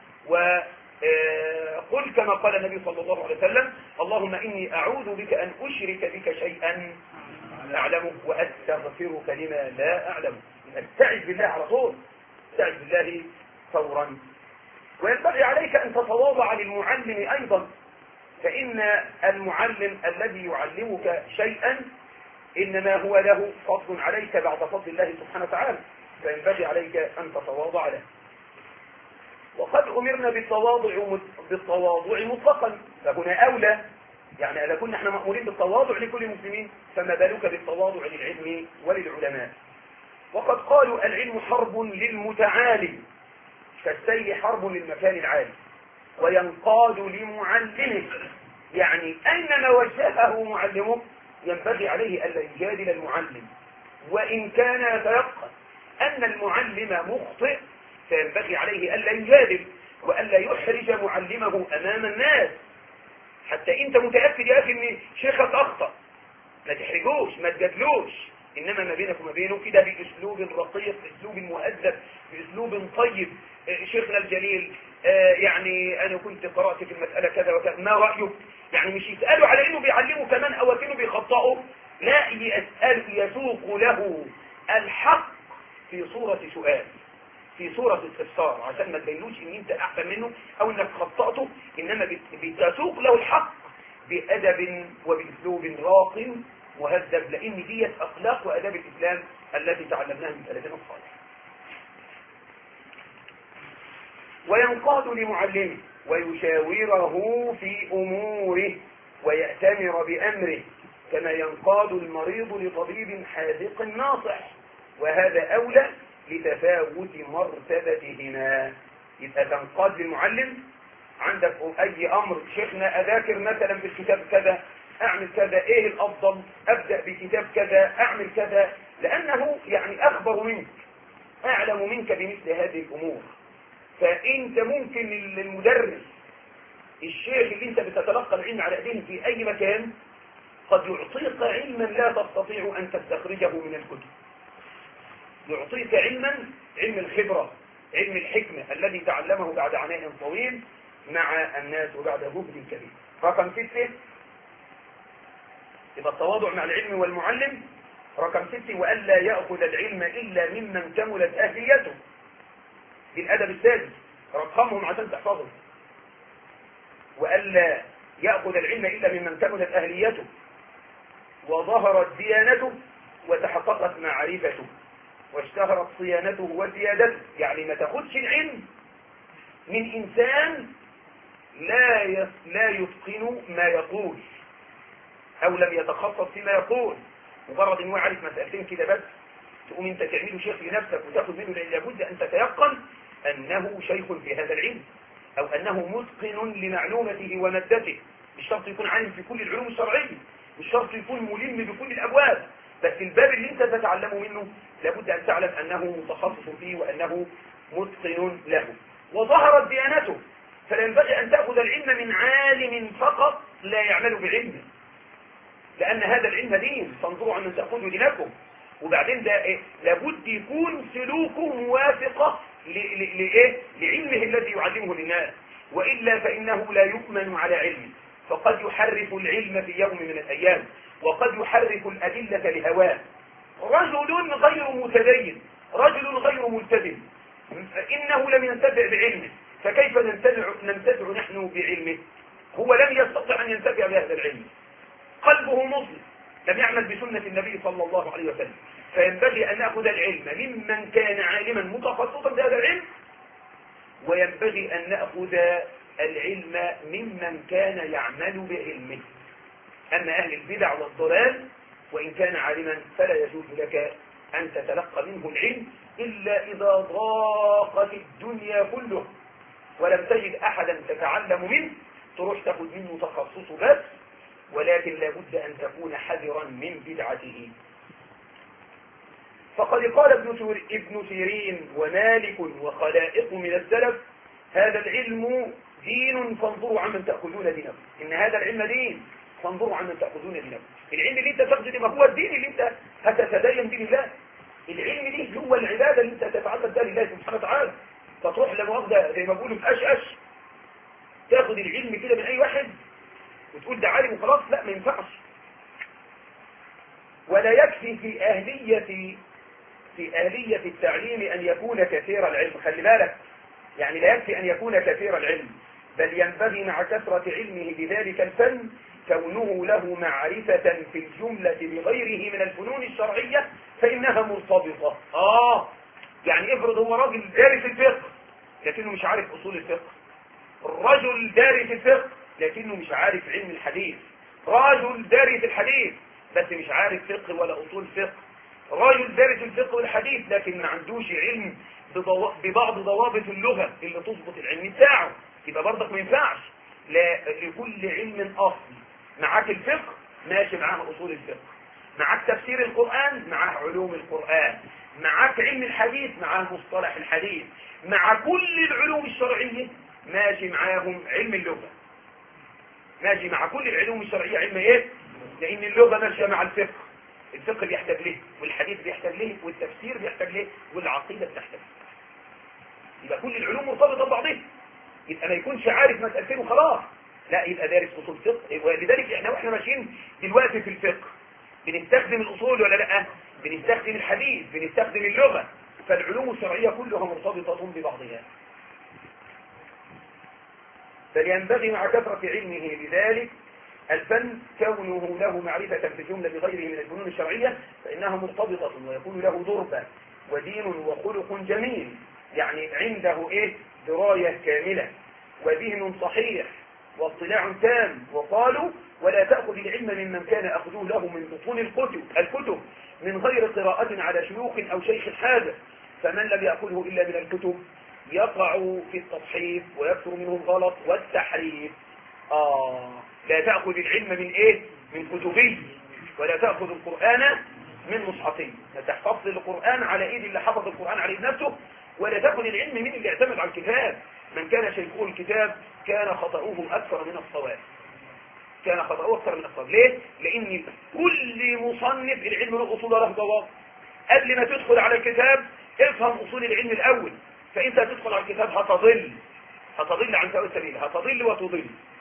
قل كما قال النبي صلى الله عليه وسلم اللهم إني أعوذ بك أن أشرك بك شيئا أعلمه وأستغفرك لما لا أعلمه. استعذ بالله على طول، استعذ بالله فورا. وينبغي عليك أن تتواضع للمعلم أيضا، فإن المعلم الذي يعلمك شيئا إنما هو له فضل عليك بعد فضل الله سبحانه وتعالى، فينبغي عليك أن تتواضع له. وقد أمرنا بالتواضع مطلقا، فهنا أولى. يعني إذا كنا احنا مأمورين بالتواضع لكل المسلمين، فما بالك بالتواضع للعلم وللعلماء. وقد قالوا العلم حرب للمتعالي كالسيل حرب للمكان العالي، وينقاد لمعلمه. يعني أينما وجهه معلمه ينبغي عليه ألا يجادل المعلم، وإن كان يتيقن أن المعلم مخطئ فينبغي عليه ألا يجادل وألا يحرج معلمه أمام الناس. حتى أنت متأكد يا أخي أن شيخك أخطأ، ما تحرجوش ما تجادلوش، إنما ما بينك وما بينه كده بأسلوب رقيق، بأسلوب مؤدب، بأسلوب طيب. شيخنا الجليل يعني أنا كنت قرأت في المسألة كذا وكذا، ما رأيك؟ يعني مش يسألوا على إنه بيعلموا كمان أو كانوا بيخطئوا، لا، يسوق له الحق في صورة سؤال، في صورة استفسار، عشان ما تبينوش ان انت احسن منه او انك خطأته، انما بتسوق له الحق بأدب وبأسلوب راق مهذب، لان ديت اخلاق واداب الاسلام التي تعلمناها من سلفنا الصالح. وينقاد لمعلمه ويشاوره في اموره ويأتمر بامره كما ينقاد المريض لطبيب حاذق ناصح، وهذا اولى لتفاوت مرتبتهما. يبقى تنقاد للمعلم، عندك اي امر، شيخنا اذاكر مثلا في الكتاب كذا، اعمل كذا، ايه الافضل، ابدأ بكتاب كذا، اعمل كذا، لانه يعني اخبر منك، اعلم منك بمثل هذه الامور. فانت ممكن المدرس الشيخ اللي انت بتتلقى العلم على ايديه في اي مكان قد يعطيك علما لا تستطيع ان تستخرجه من الكتب، يعطيك علم الخبرة، علم الحكمة الذي تعلمه بعد عناء طويل مع الناس وبعد جهد كبير. رقم 6 يبقى التواضع مع العلم والمعلم. رقم 6 وألا يأخذ العلم إلا ممن كملت أهليته، بالأدب السادس، رقمهم عشان تحفظهم. وألا يأخذ العلم إلا ممن كملت أهليته وظهرت ديانته وتحققت معرفته واشتهرت صيانته وزيادته. يعني ما تاخدش العلم من إنسان لا يتقن ما يقول أو لم يتخصص فيما يقول، مجرد إنه عارف مسألتين كده بس تقوم أنت تعمله شيخ لنفسك وتاخد منه، لأن لابد أن تتيقن أنه شيخ في هذا العلم أو أنه متقن لمعلومته ومادته. مش شرط يكون عالم في كل العلوم الشرعية، مش شرط يكون ملم بكل الأبواب، بس الباب اللي أنت تتعلمه منه لابد أن تعلم أنه متخصص فيه وأنه متقن له. وظهرت ديانته، فلا ينبغي أن تأخذ العلم من عالم فقط لا يعمل بعلمه، لأن هذا العلم دين، فانظروا عن من تأخذوا دينكم. وبعدين ده لابد يكون سلوكه موافقة لعلمه الذي يعلمه للناس، وإلا فإنه لا يؤمن على علمه، فقد يحرف العلم في يوم من الأيام، وقد يحرف الأدلة لهواه. رجل غير متدين، رجل غير ملتزم، إنه لم ينتفع بعلمه، فكيف ننتفع نحن بعلمه؟ هو لم يستطع أن ينتفع بهذا العلم، قلبه مظلم، لم يعمل بسنة النبي صلى الله عليه وسلم. فينبغي أن نأخذ العلم ممن كان عالما متخصصا بهذا العلم، وينبغي أن نأخذ العلم ممن كان يعمل بعلمه. أما أهل البدع والضلال وإن كان عالما فلا يجوز لك أن تتلقى منه العلم إلا إذا ضاقت الدنيا كله ولم تجد أحدا تتعلم منه، تروح تأخذ منه تخصصه بس، ولكن لابد أن تكون حذرا من بدعته. فقد قال ابن سيرين ومالك وخلائق من السلف: هذا العلم دين فانظروا عمن تأخذون دينه. إن هذا العلم دين فانظروا عمن تأخذون دينه. العلم اللي انت تاخذه ما هو الدين اللي انت هتتدين به الله. العلم دي هو العبادة اللي انت تتعبد بها لله سبحانه وتعالى. فتروح لمؤاخذة زي ما بيقولوا في أش تاخذ العلم كده من أي واحد وتقول ده عالم وخلاص، لا، ما ينفعش. ولا يكفي في أهلية التعليم أن يكون كثير العلم. خلي بالك، يعني لا يكفي أن يكون كثير العلم، بل ينبغي مع كثرة علمه بذلك الفن كونه له معرفة في الجملة بغيره من الفنون الشرعية فإنها مرتبطة. يعني افرض هو راجل دارس الفقه لكنه مش عارف أصول الفقه، الرجل دارس الفقه لكنه مش عارف علم الحديث، رجل دارس الحديث بس مش عارف فقه ولا أصول فقه، رجل دارس الفقه والحديث لكن ما عندوش علم ببعض ضوابط اللغة اللي تضبط العلم بتاعه، يبقى برضك ما ينفعش. لا، لكل علم أصل. معاك الفقه ماشي معاه أصول الفقه، معاك تفسير القرآن معاه علوم القرآن، معاك علم الحديث معاه مصطلح الحديث، مع كل العلوم الشرعية ماشي معاهم علم اللغة، ماشي مع كل العلوم الشرعية علم ايه؟ لأن اللغة ماشية مع الفقه، الفقه بيحتاج له والحديث بيحتاج له والتفسير بيحتاج له والعقيدة بتحتاج له. يبقى كل العلوم مرتبطة ببعضها، يبقى ما يكونش عارف مسألتين وخلاص، لا، يبقى دارس أصول فقه. ولذلك احنا ماشيين دلوقتي في الفقه بنستخدم الأصول ولا لا؟ بنستخدم الحديث، بنستخدم اللغة، فالعلوم الشرعية كلها مرتبطة ببعضها. فلينبغي مع كثرة علمه بذلك الفن كونه له معرفة بجملة بغيره من الفنون الشرعية فإنها مرتبطة ويكون له ضربة ودين وخلق جميل، يعني عنده دراية كاملة وذهن صحيح واطلاع تام. وقالوا: ولا تأخذ العلم ممن كان أخذوه له من بطون الكتب من غير قراءة على شيوخ أو شيخ حاجة، فمن لم يأخذه إلا من الكتب يقع في التصحيف ويكثر منه الغلط والتحريف. لا تأخذ العلم من من كتبي، ولا تأخذ القرآن من مصحفي. لا تحفظ القرآن على ايد اللي حفظ القرآن على ايد نفسه، ولا تأخذ العلم من اللي اعتمد على الكتاب. من كان شيخه الكتاب كان خطأه أكثر من الصواب، كان خطأه أكثر من الصواب. ليه؟ لأن كل مصنف العلم له أصول له ضوابط. قبل ما تدخل على الكتاب افهم أصول العلم الأول، فإنت تدخل على الكتاب هتضل عن سواء السبيل، هتضل وتضل.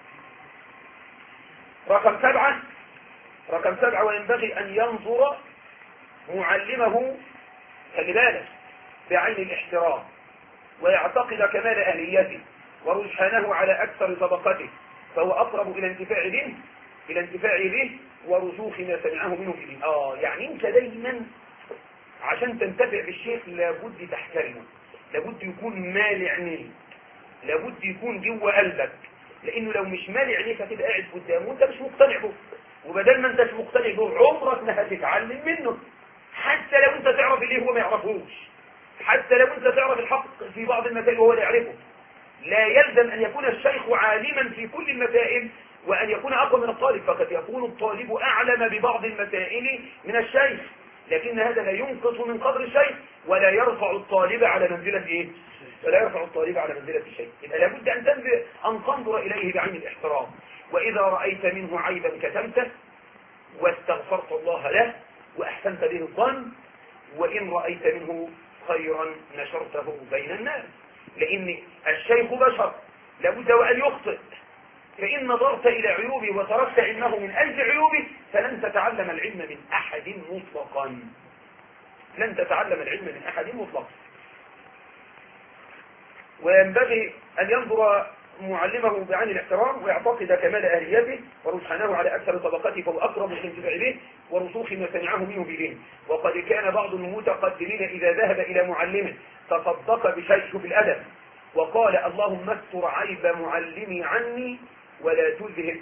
رقم 7 وينبغي أن ينظر معلمه، خلي بالك، بعين الاحترام ويعتقد كمال أهليته ورجحانه على أكثر طبقته، فهو أقرب إلى انتفاعه به ورسوخ ما سمعه منه في دين. يعني أنت دايما عشان تنتفع بالشيخ لابد تحترمه، لابد يكون مالي عينيك، لابد يكون جوه قلبك، لأنه لو مش مالي عينيك هتبقى قاعد قدامه وأنت مش مقتنع به، وبدل ما أنتش مقتنع به عمرك ما هتتعلم منه، حتى لو أنت تعرف اللي هو ما يعرفوش، حتى لو أنت تعرف الحق في بعض المسائل وهو لا يعرفه. لا يلزم أن يكون الشيخ عالما في كل المسائل وأن يكون أقوى من الطالب، فقد يكون الطالب أعلم ببعض المسائل من الشيخ، لكن هذا لا ينقص من قدر الشيخ ولا يرفع الطالب على منزلة ولا يرفع الطالب على منزلة الشيخ. إذا لابد أن تنظر إليه بعين الاحترام، وإذا رأيت منه عيبا كتمته واستغفرت الله له وأحسنت به الظن، وإن رأيت منه خيرا نشرته بين الناس، لأن الشيخ بشر لابد وأن يخطئ، فإن نظرت إلى عيوبه وتركت علمه من أجل عيوبه فلن تتعلم العلم من أحد مطلقا، لن تتعلم العلم من أحد مطلقا. وينبغي أن ينظر معلمه بعين الاحترام ويعتقد كمال أهليته ورجحانه على أكثر طبقاته فهو أقرب للانتفاع إليه ورسوخ ما سمعه منه بدينه. وقد كان بعض المتقدمين إذا ذهب إلى معلمه تصدق بشيء في الأدب وقال اللهم استر عيب معلمي عني ولا تذهب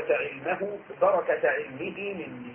بركة علمه مني.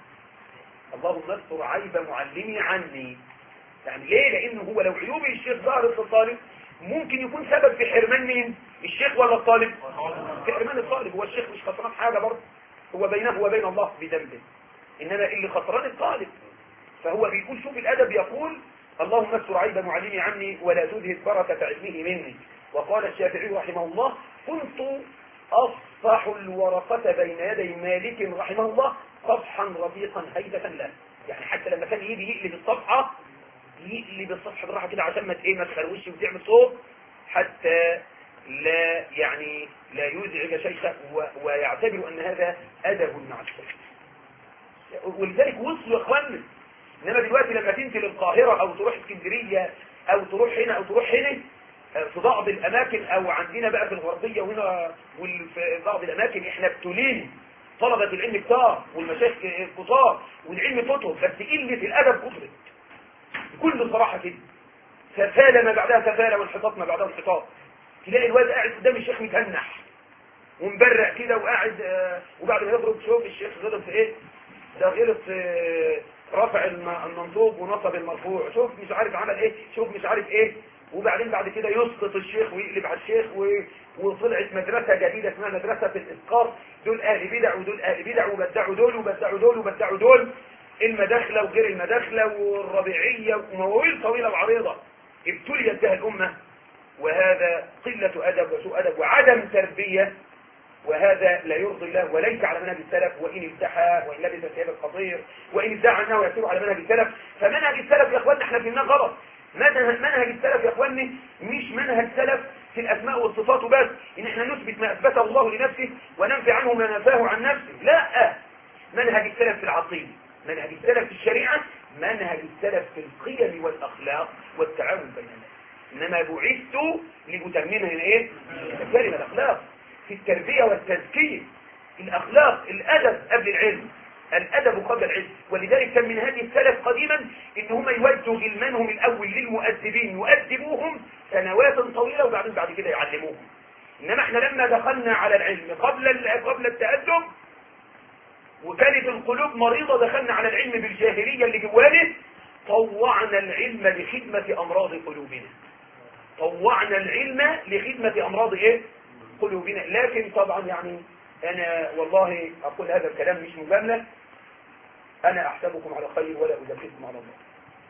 اللهم استر عيب معلمي عني، يعني ليه؟ لأنه هو لو عيوب الشيخ ظهرت في الطالب ممكن يكون سبب في حرمان مين؟ الشيخ ولا الطالب؟ في حرمان الطالب. هو الشيخ مش خسران حاجة برضه، هو بينه وبين الله بذنبه، إنما اللي خسران الطالب. فهو بيقول شوف الأدب يقول اللهم استر عيب معلمي عني ولا تذهب بركة علمه مني. وقال الشافعي رحمه الله كنت أصفح الورقة بين يدي مالك رحمه الله صفحا رفيقا هيبة له، يعني حتى لما كان يجي يقلب الصفحة يقلب الصفحة بالراحة كده عشان ما تخروش وتعمل صوت حتى لا لا يزعج شيخه ويعتبر أن هذا أدب مع الشيخ. ولذلك وصلوا يا اخواننا. انما دلوقتي لما تنزل القاهرة او تروح اسكندرية او تروح هنا او تروح هنا في بعض الاماكن او عندنا بقى في الغربية وهنا وفي بعض الاماكن احنا ابتلين طلبة العلم كتار والمشايخ كتار والعلم كتب، بس قلة الادب كترت بكل صراحة كده. سفالة ما بعدها سفالة وانحطاط ما بعدها انحطاط. تلاقي الواد قاعد قدام الشيخ متنح ومبرق كده وقاعد وبعد ما يضرب شوف الشيخ غلط في ايه؟ ده غلط رفع المنصوب ونصب المرفوع، شوف مش عارف عمل ايه، شوف مش عارف ايه. وبعدين بعد كده يسقط الشيخ ويقلب على الشيخ وطلعت مدرسة جديدة اسمها مدرسة في الإسقاط، دول أهل بدع ودول أهل بدع وبدعوا دول وبدعوا دول وبدعوا دول، المداخلة وغير المداخلة والربيعية ومواويل طويلة وعريضة ابتليت بها الأمة. وهذا قلة أدب وسوء أدب وعدم تربية، وهذا لا يرضي الله وليس على منهج السلف. وإن ابتحى وإن لبس ثياب الخطير وإن ادعى أنه يسير على منهج السلف، فمنهج السلف يا أخواننا احنا فهمناه غلط. منهج السلف يا أخواني مش منهج سلف في الأسماء والصفات بس، إن احنا نثبت ما أثبته الله لنفسه وننفي عنه ما نفاه عن نفسه، لا. منهج السلف في العقيدة، منهج السلف في الشريعة، منهج السلف في القيم والأخلاق والتعاون بين الناس. إنما بعثت لأتممها ايه؟ كلمة الأخلاق في التربية والتزكية، الأخلاق، الأدب قبل العلم، الأدب قبل العلم. ولذلك كان من هذه السلف قديما إن هم يودوا غلمانهم الأول للمؤدبين يؤدبوهم سنوات طويلة وبعدين بعد كده يعلموهم. إنما احنا لما دخلنا على العلم قبل التأدب وكانت القلوب مريضة دخلنا على العلم بالجاهلية اللي جوانا، طوعنا العلم لخدمة أمراض قلوبنا، طوعنا العلم لخدمة أمراض إيه؟ قلوبنا. لكن طبعا أنا والله أقول هذا الكلام مش مجاملة، أنا أحسبكم على خير ولا أذكركم على الله.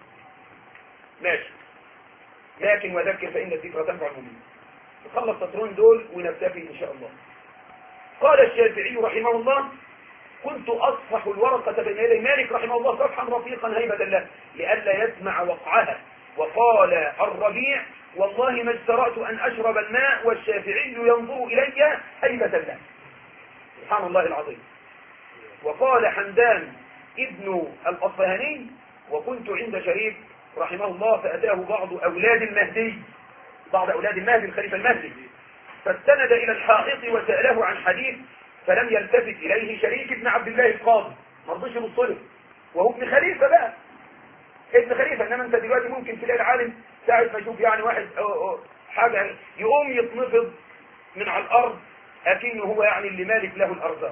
ماشي، لكن وذكر فإن الذكرى تنفع المؤمنين. نخلص سطرون دول ونكتفي إن شاء الله. قال الشافعي رحمه الله كنت أصفح الورقة بين يدي مالك رحمه الله صفحا رفيقا هيبة له لئلا يسمع وقعها. وقال الربيع والله ما اجترأت أن أشرب الماء والشافعي ينظر إلي هيبة له. سبحان الله العظيم. وقال حمدان ابن الأصفهاني وكنت عند شريف رحمه الله فأتاه بعض أولاد المهدي، بعض أولاد المهدي الخليفة المهدي، فاستند إلى الحائط وسأله عن حديث فلم يلتفت إليه شريك ابن عبد الله القاضي، ما رضيش يبص له، وهو ابن خليفة بقى، ابن خليفة. إنما أنت دلوقتي ممكن تلاقي العالم ساعة ما يشوف واحد حاجة يقوم يتنفض من على الأرض أكنه هو اللي مالك له الأرزاق.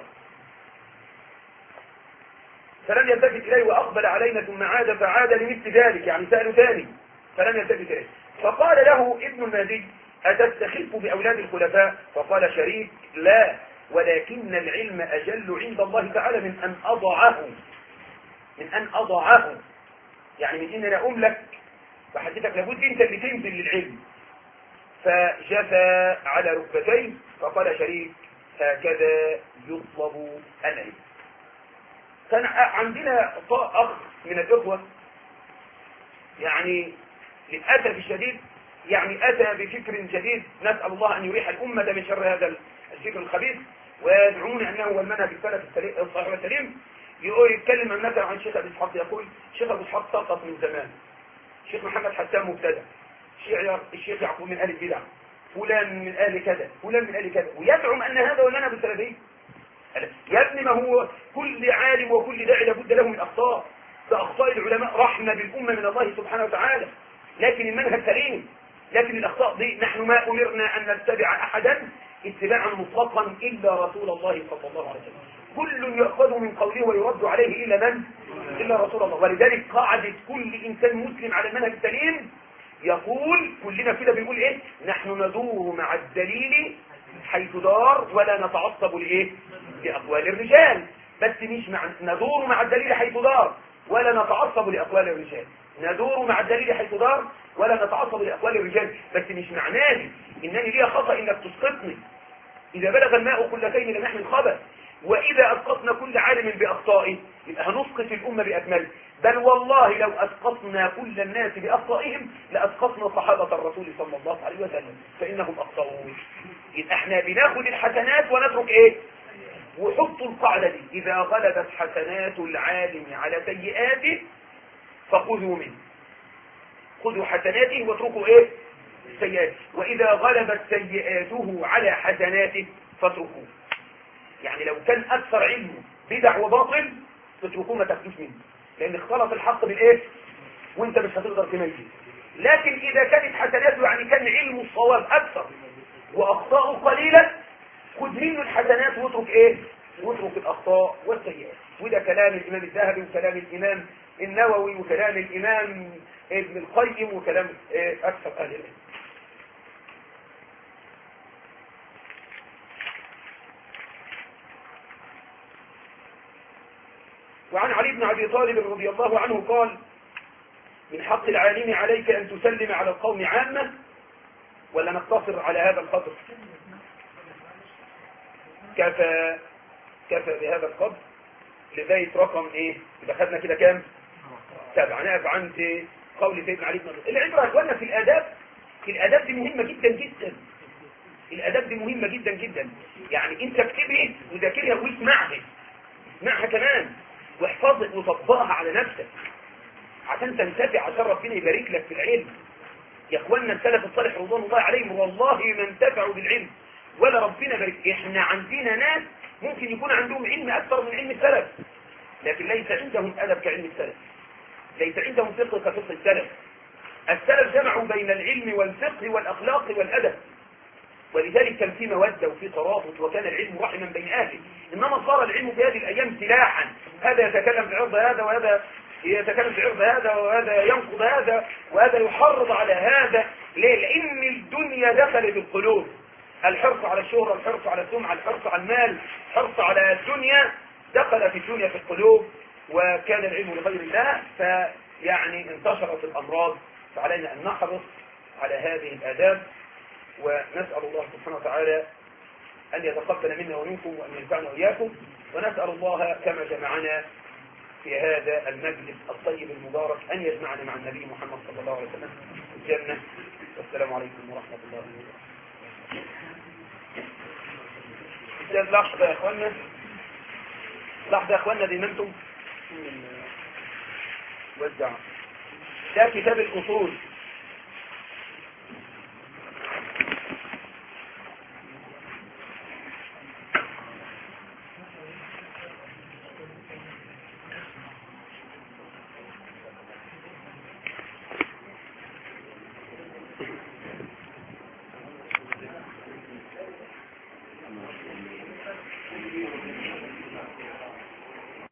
فلم يلتفت إليه وأقبل علينا ثم عاد فعاد لمثل ذلك، سأله ثاني فلم يلتفت إليه. فقال له ابن المهدي أتستخف بأولاد الخلفاء؟ فقال شريك لا، ولكن العلم أجل عند الله تعالى من أن أضعه، من إن أنا أملك وحديثك لابد أنت اللي تنزل للعلم. فجثى على ركبتيه فقال شريك هكذا يطلب العلم. كان عندنا أخ من الإخوة للأسف الشديد أتى بفكر جديد، نسأل الله أن يريح الأمة من شر هذا الفكر الخبيث، ويدعون أنه هو المنهج السلف الصحيح والسليم. يتكلم مثلا عن الشيخ أبي إسحاق، يقول الشيخ أبي إسحاق سقط من زمان، الشيخ محمد حسان مبتدع، الشيخ يعقوب من أهل البدع، فلان من آل كذا فلان من آل كذا، ويزعم أن هذا ولنا بسلبيه. يا ابني ما هو كل عالم وكل داعي لابد له من أخطاء، فأخطاء العلماء رحمة بالأمة من الله سبحانه وتعالى، لكن المنهج سليم. لكن الأخطاء دي نحن ما أمرنا أن نتبع أحدا اتباعا مطلقا إلا رسول الله صلى الله عليه وسلم. كل يأخذ من قوله ويرد عليه إلا من؟ إلا رسول الله. ولذلك قاعدة كل إنسان مسلم على المنهج السليم يقول كلنا كده بنقول إيه؟ نحن ندور مع الدليل حيث دار ولا نتعصب لإيه؟ لأقوال الرجال. بس مش ندور مع الدليل حيث دار ولا نتعصب لأقوال الرجال. ندور مع الدليل حيث دار ولا نتعصب لأقوال الرجال، بس مش معناه إنني ليا خطأ إنك تسقطني. إذا بلغ الماء قلتين لم يحمل خبث، وإذا أسقطنا كل عالم بأخطائه يبقى هنسقط الأمة بأكمله. بل والله لو أسقطنا كل الناس بأخطائهم لأسقطنا صحابة الرسول صلى الله عليه وسلم، فإنهم أخطأوا. إذا احنا بناخد الحسنات ونترك إيه؟ وحطوا القاعدة دي: إذا غلبت حسنات العالم على سيئاته فخذوا منه. خذوا حسناته واتركوا إيه؟ سيئاته. وإذا غلبت سيئاته على حسناته فاتركوه. يعني لو كان أكثر علمه بدع وباطل تتركوه ما تاخدوش منه، لأن اختلط الحق بالإيه؟ وانت مش هتقدر تميز. لكن إذا كانت حسناته يعني كان علمه الصواب أكثر وأخطاؤه قليلة خذ منه الحسنات واترك إيه؟ واترك الأخطاء والسيئات. وده كلام الإمام الذهبي وكلام الإمام النووي وكلام الإمام ابن القيم وكلام أكثر أهل العلم. وعن علي بن أبي طالب رضي الله عنه قال: من حق العالم عليك أن تسلم على القوم عامة، ولا نقتصر على هذا القدر؟ كفى بهذا القدر لغاية رقم ايه؟ يبقى خدنا كده كام؟ 7. نقف عند قول سيدنا علي بن أبي طالب. العبرة يا اخوانا في الآداب. الآداب دي مهمة جدا جدا. الآداب دي مهمة جدا جدا. يعني انت اكتبها وذاكرها واسمعها. اسمعها كمان واحفظها وطبقها على نفسك عشان تنتفع، عشان ربنا يبارك لك في العلم. يا اخوانا السلف الصالح رضوان الله عليهم والله ما انتفعوا بالعلم ولا ربنا بارك. احنا عندنا ناس ممكن يكون عندهم علم اكثر من علم السلف، لكن ليس عندهم ادب كعلم السلف، ليس عندهم فقه كفقه السلف. السلف جمعوا بين العلم والفقه والاخلاق والادب، ولذلك كان في موده وفي ترابط وكان العلم رحما بين اهله. انما صار العلم في هذه الايام سلاحا، هذا يتكلم في عرض هذا وهذا يتكلم في عرض هذا وهذا ينقض هذا وهذا يحرض على هذا. ليه؟ لان الدنيا دخلت القلوب. الحرص على الشهرة، الحرص على السمعة، الحرص على المال، الحرص على الدنيا، دخلت الدنيا في القلوب وكان العلم لغير الله، فيعني انتشرت الأمراض. فعلينا أن نحرص على هذه الآداب، ونسأل الله سبحانه وتعالى أن يتقبل منا ومنكم وأن ينفعنا وإياكم، ونسأل الله كما جمعنا في هذا المجلس الطيب المبارك أن يجمعنا مع النبي محمد صلى الله عليه وسلم في الجنة. والسلام عليكم ورحمة الله وبركاته. لحظة يا اخوانا، لحظة يا اخوانا، دي انتم وزع ده كتاب الاصول